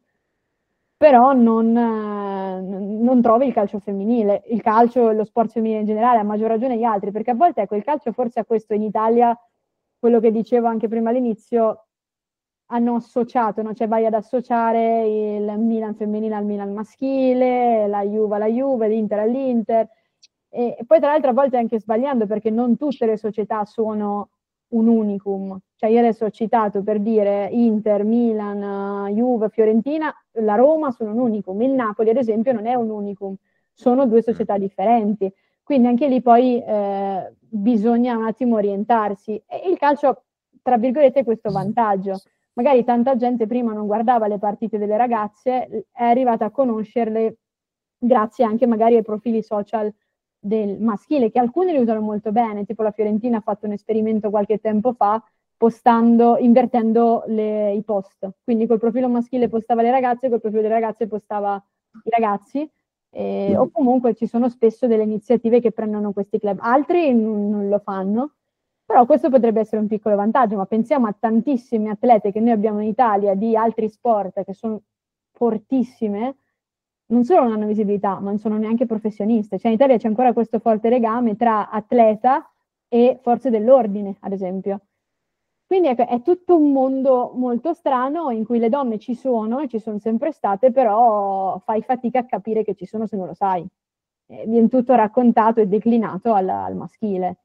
però non, eh, non trovi il calcio femminile, il calcio e lo sport femminile in generale, a maggior ragione gli altri, perché a volte ecco, il calcio forse ha questo in Italia, quello che dicevo anche prima all'inizio, hanno associato, no? Cioè vai ad associare il Milan femminile al Milan maschile, la Juve alla Juve, l'Inter all'Inter, e, e poi tra l'altro a volte anche sbagliando perché non tutte le società sono un unicum. Cioè io adesso ho citato per dire Inter, Milan, Juve, Fiorentina, la Roma sono un unicum, il Napoli ad esempio non è un unicum, sono due società differenti. Quindi anche lì poi eh, bisogna un attimo orientarsi. E il calcio, tra virgolette, ha questo vantaggio. Magari tanta gente prima non guardava le partite delle ragazze, è arrivata a conoscerle grazie anche magari ai profili social del maschile, che alcuni li usano molto bene, tipo la Fiorentina ha fatto un esperimento qualche tempo fa, postando, invertendo le, i post. Quindi col profilo maschile postava le ragazze, col profilo delle ragazze postava i ragazzi, eh, o comunque ci sono spesso delle iniziative che prendono questi club. Altri non, non lo fanno, però questo potrebbe essere un piccolo vantaggio, ma pensiamo a tantissime atlete che noi abbiamo in Italia di altri sport che sono fortissime, non solo non hanno visibilità, ma non sono neanche professioniste. Cioè in Italia c'è ancora questo forte legame tra atleta e forze dell'ordine, ad esempio. Quindi ecco, è tutto un mondo molto strano in cui le donne ci sono e ci sono sempre state, però fai fatica a capire che ci sono se non lo sai. Eh, viene tutto raccontato e declinato al, al maschile.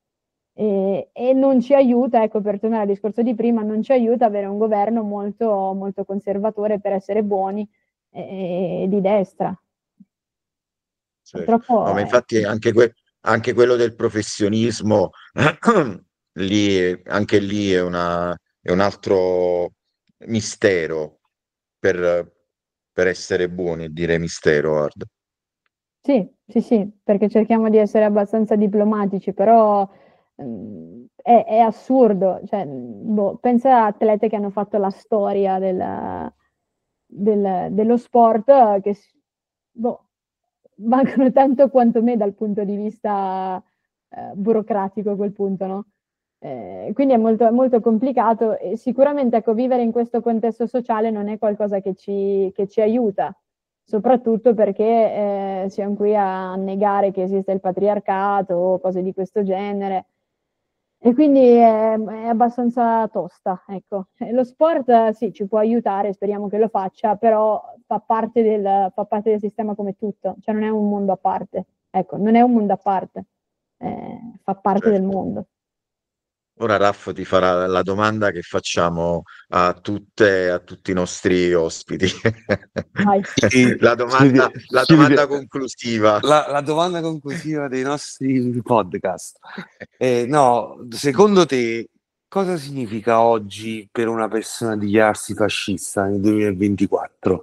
E, e non ci aiuta, ecco, per tornare al discorso di prima, non ci aiuta avere un governo molto, molto conservatore per essere buoni e, e di destra. Certo. No, Purtroppo ma è infatti anche, que- anche quello del professionismo, lì, anche lì è, una- è un altro mistero per, per essere buoni, dire mistero, guarda. sì, sì, sì, perché cerchiamo di essere abbastanza diplomatici, però mm, è, è assurdo. Cioè, boh, pensa a atlete che hanno fatto la storia del- del- dello sport, eh, che s- boh, mancano tanto quanto me dal punto di vista eh, burocratico a quel punto, no? Eh, quindi è molto, è molto complicato e sicuramente ecco, vivere in questo contesto sociale non è qualcosa che ci, che ci aiuta, soprattutto perché eh, siamo qui a negare che esiste il patriarcato o cose di questo genere. E quindi è, è abbastanza tosta, ecco. E lo sport eh, sì, ci può aiutare, speriamo che lo faccia, però fa parte del, fa parte del sistema come tutto, cioè non è un mondo a parte, ecco, non è un mondo a parte, eh, fa parte del Certo. mondo. ora Raff ti farà la domanda che facciamo a tutte, a tutti i nostri ospiti. Vai. Sì, La ci domanda, vede- la ci domanda vede- conclusiva. la, la domanda conclusiva dei nostri podcast. Eh, no, secondo te cosa significa oggi per una persona dichiararsi fascista nel duemilaventiquattro?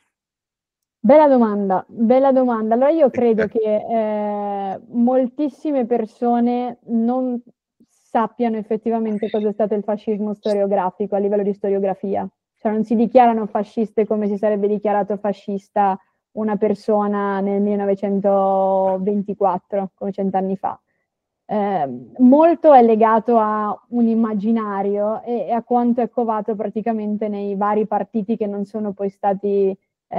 Bella domanda, bella domanda. Allora io credo che eh, moltissime persone non sappiano effettivamente cosa è stato il fascismo storiografico a livello di storiografia. Cioè non si dichiarano fasciste come si sarebbe dichiarato fascista una persona nel millenovecentoventiquattro, come cent'anni fa. Eh, molto è legato a un immaginario e, e a quanto è covato praticamente nei vari partiti che non sono poi stati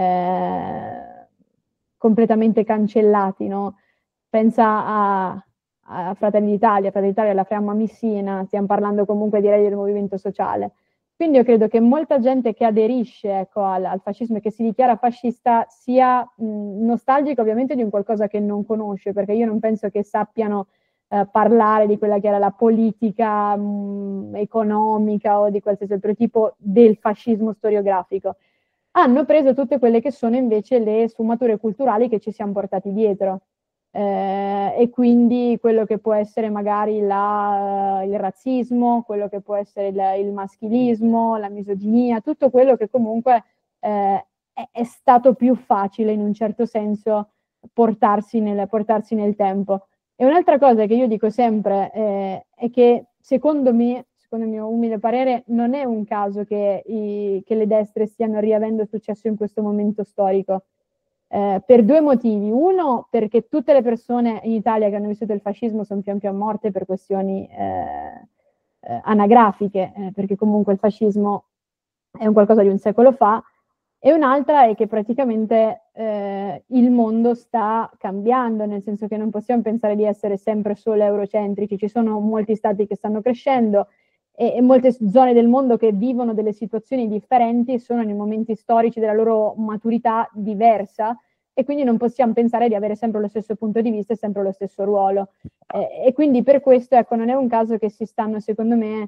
eh, completamente cancellati, no? Pensa a, a Fratelli d'Italia, Fratelli d'Italia è la fiamma missina, stiamo parlando comunque direi del movimento sociale. Quindi io credo che molta gente che aderisce ecco, al, al fascismo e che si dichiara fascista sia mh, nostalgica ovviamente di un qualcosa che non conosce, perché io non penso che sappiano eh, parlare di quella che era la politica mh, economica o di qualsiasi altro tipo del fascismo storiografico. Hanno preso tutte quelle che sono invece le sfumature culturali che ci siamo portati dietro. Eh, e quindi quello che può essere magari la, il razzismo, quello che può essere il, il maschilismo, la misoginia, tutto quello che comunque eh, è, è stato più facile in un certo senso portarsi nel, portarsi nel tempo. E un'altra cosa che io dico sempre eh, è che secondo me, secondo il mio umile parere, non è un caso che, i, che le destre stiano riavendo successo in questo momento storico. Eh, per due motivi. Uno, perché tutte le persone in Italia che hanno vissuto il fascismo sono pian piano morte per questioni eh, eh, anagrafiche, eh, perché comunque il fascismo è un qualcosa di un secolo fa, e un'altra è che praticamente eh, il mondo sta cambiando, nel senso che non possiamo pensare di essere sempre solo eurocentrici, ci sono molti stati che stanno crescendo e, e molte zone del mondo che vivono delle situazioni differenti e sono nei momenti storici della loro maturità diversa e quindi non possiamo pensare di avere sempre lo stesso punto di vista e sempre lo stesso ruolo. Eh, e quindi per questo, ecco, non è un caso che si stanno, secondo me,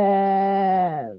eh,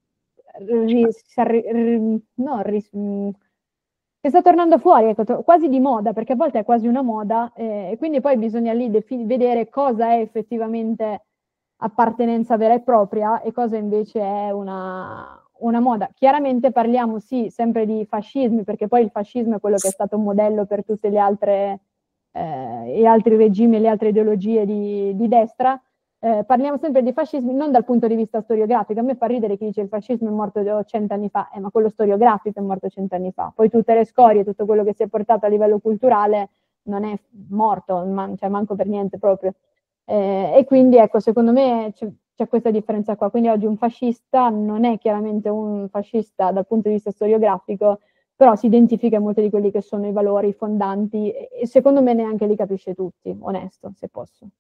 ris- ri- no, ris- mh, che sta tornando fuori, ecco, to- quasi di moda, perché a volte è quasi una moda, eh, e quindi poi bisogna lì defi- vedere cosa è effettivamente appartenenza vera e propria e cosa invece è una, una moda. Chiaramente parliamo sì sempre di fascismi, perché poi il fascismo è quello che è stato un modello per tutte le altre, eh, gli altri regimi e le altre ideologie di, di destra. Eh, parliamo sempre di fascismi non dal punto di vista storiografico. A me fa ridere chi dice il fascismo è morto cent'anni fa, eh, ma quello storiografico è morto cent'anni fa. Poi tutte le scorie, tutto quello che si è portato a livello culturale non è morto, man- cioè manco per niente proprio. Eh, e quindi ecco, secondo me c'è, c'è questa differenza qua. Quindi oggi un fascista non è chiaramente un fascista dal punto di vista storiografico, però si identifica in molti di quelli che sono i valori fondanti e, e secondo me neanche li capisce tutti, onesto, se posso.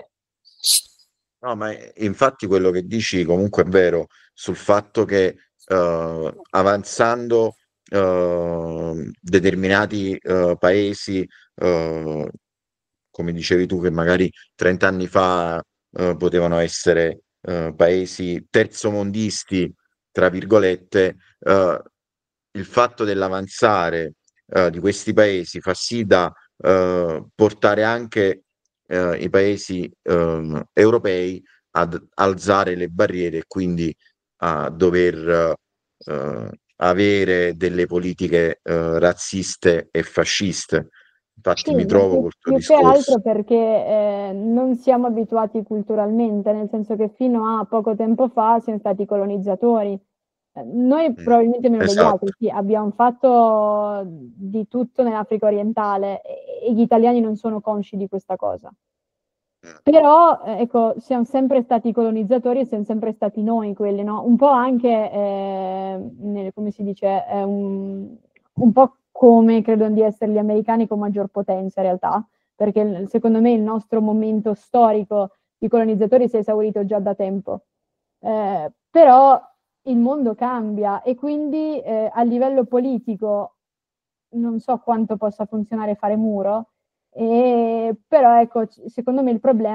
No, ma eh, infatti quello che dici comunque è vero sul fatto che eh, avanzando eh, determinati eh, paesi, eh, come dicevi tu, che magari trenta anni fa eh, potevano essere eh, paesi terzomondisti, tra virgolette, eh, il fatto dell'avanzare eh, di questi paesi fa sì da eh, portare anche eh, i paesi ehm, europei ad alzare le barriere e quindi a dover eh, avere delle politiche eh, razziste e fasciste. Sì, Infatti mi ma trovo più, col tuo più che discorso. altro perché eh, non siamo abituati culturalmente, nel senso che fino a poco tempo fa siamo stati colonizzatori. Eh, Noi Mm, probabilmente meno degli altri, esatto. sì, abbiamo fatto di tutto nell'Africa orientale e, e gli italiani non sono consci di questa cosa. Però, eh, ecco, siamo sempre stati colonizzatori e siamo sempre stati noi quelli, no? Un po' anche, eh, nel- come si dice, eh, un, un po' come credono di essere gli americani con maggior potenza in realtà, perché il- secondo me il nostro momento storico di colonizzatori si è esaurito già da tempo. Eh, però il mondo cambia e quindi eh, a livello politico non so quanto possa funzionare fare muro, e, però ecco, secondo me il problema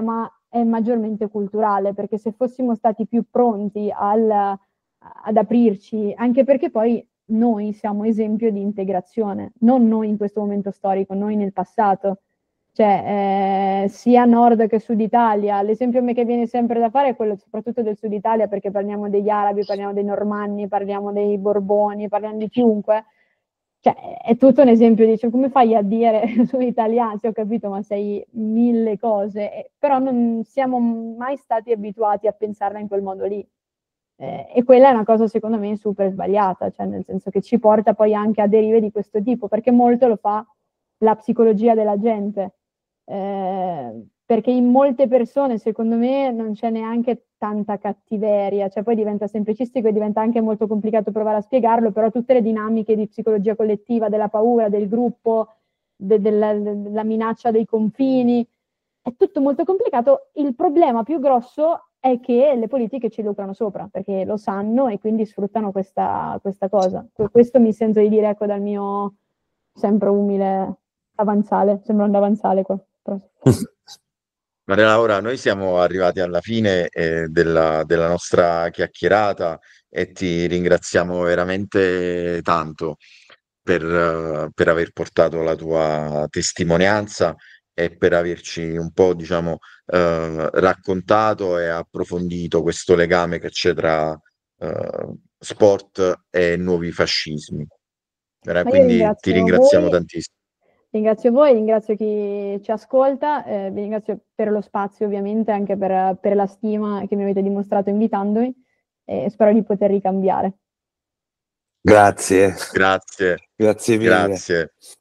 è maggiormente culturale, perché se fossimo stati più pronti al, ad aprirci, anche perché poi noi siamo esempio di integrazione, non noi in questo momento storico, noi nel passato. Cioè, eh, sia nord che sud Italia, l'esempio che viene sempre da fare è quello soprattutto del sud Italia, perché parliamo degli arabi, parliamo dei normanni, parliamo dei borboni, parliamo di chiunque. Cioè, è tutto un esempio di cioè, come fai a dire sono italiano, sì, ho capito, ma sei mille cose, eh, però non siamo mai stati abituati a pensarla in quel modo lì. Eh, e quella è una cosa secondo me super sbagliata, cioè nel senso che ci porta poi anche a derive di questo tipo, perché molto lo fa la psicologia della gente. Eh, perché in molte persone, secondo me, non c'è neanche tanta cattiveria, cioè poi diventa semplicistico e diventa anche molto complicato provare a spiegarlo, però tutte le dinamiche di psicologia collettiva, della paura, del gruppo, de- della, della minaccia dei confini, è tutto molto complicato. Il problema più grosso è che le politiche ci lucrano sopra, perché lo sanno e quindi sfruttano questa, questa cosa. Questo mi sento di dire, ecco, dal mio sempre umile avanzale, sembra un avanzale qua. Maria Laura, noi siamo arrivati alla fine eh, della, della nostra chiacchierata e ti ringraziamo veramente tanto per, eh, per aver portato la tua testimonianza e per averci un po', diciamo, eh, raccontato e approfondito questo legame che c'è tra eh, sport e nuovi fascismi. Eh, Ma io Quindi ti ringrazio ringraziamo voi, tantissimo. ringrazio voi, ringrazio chi ci ascolta, eh, vi ringrazio per lo spazio ovviamente, anche per, per la stima che mi avete dimostrato invitandomi e spero di poter ricambiare. Grazie, Grazie, grazie mille. grazie.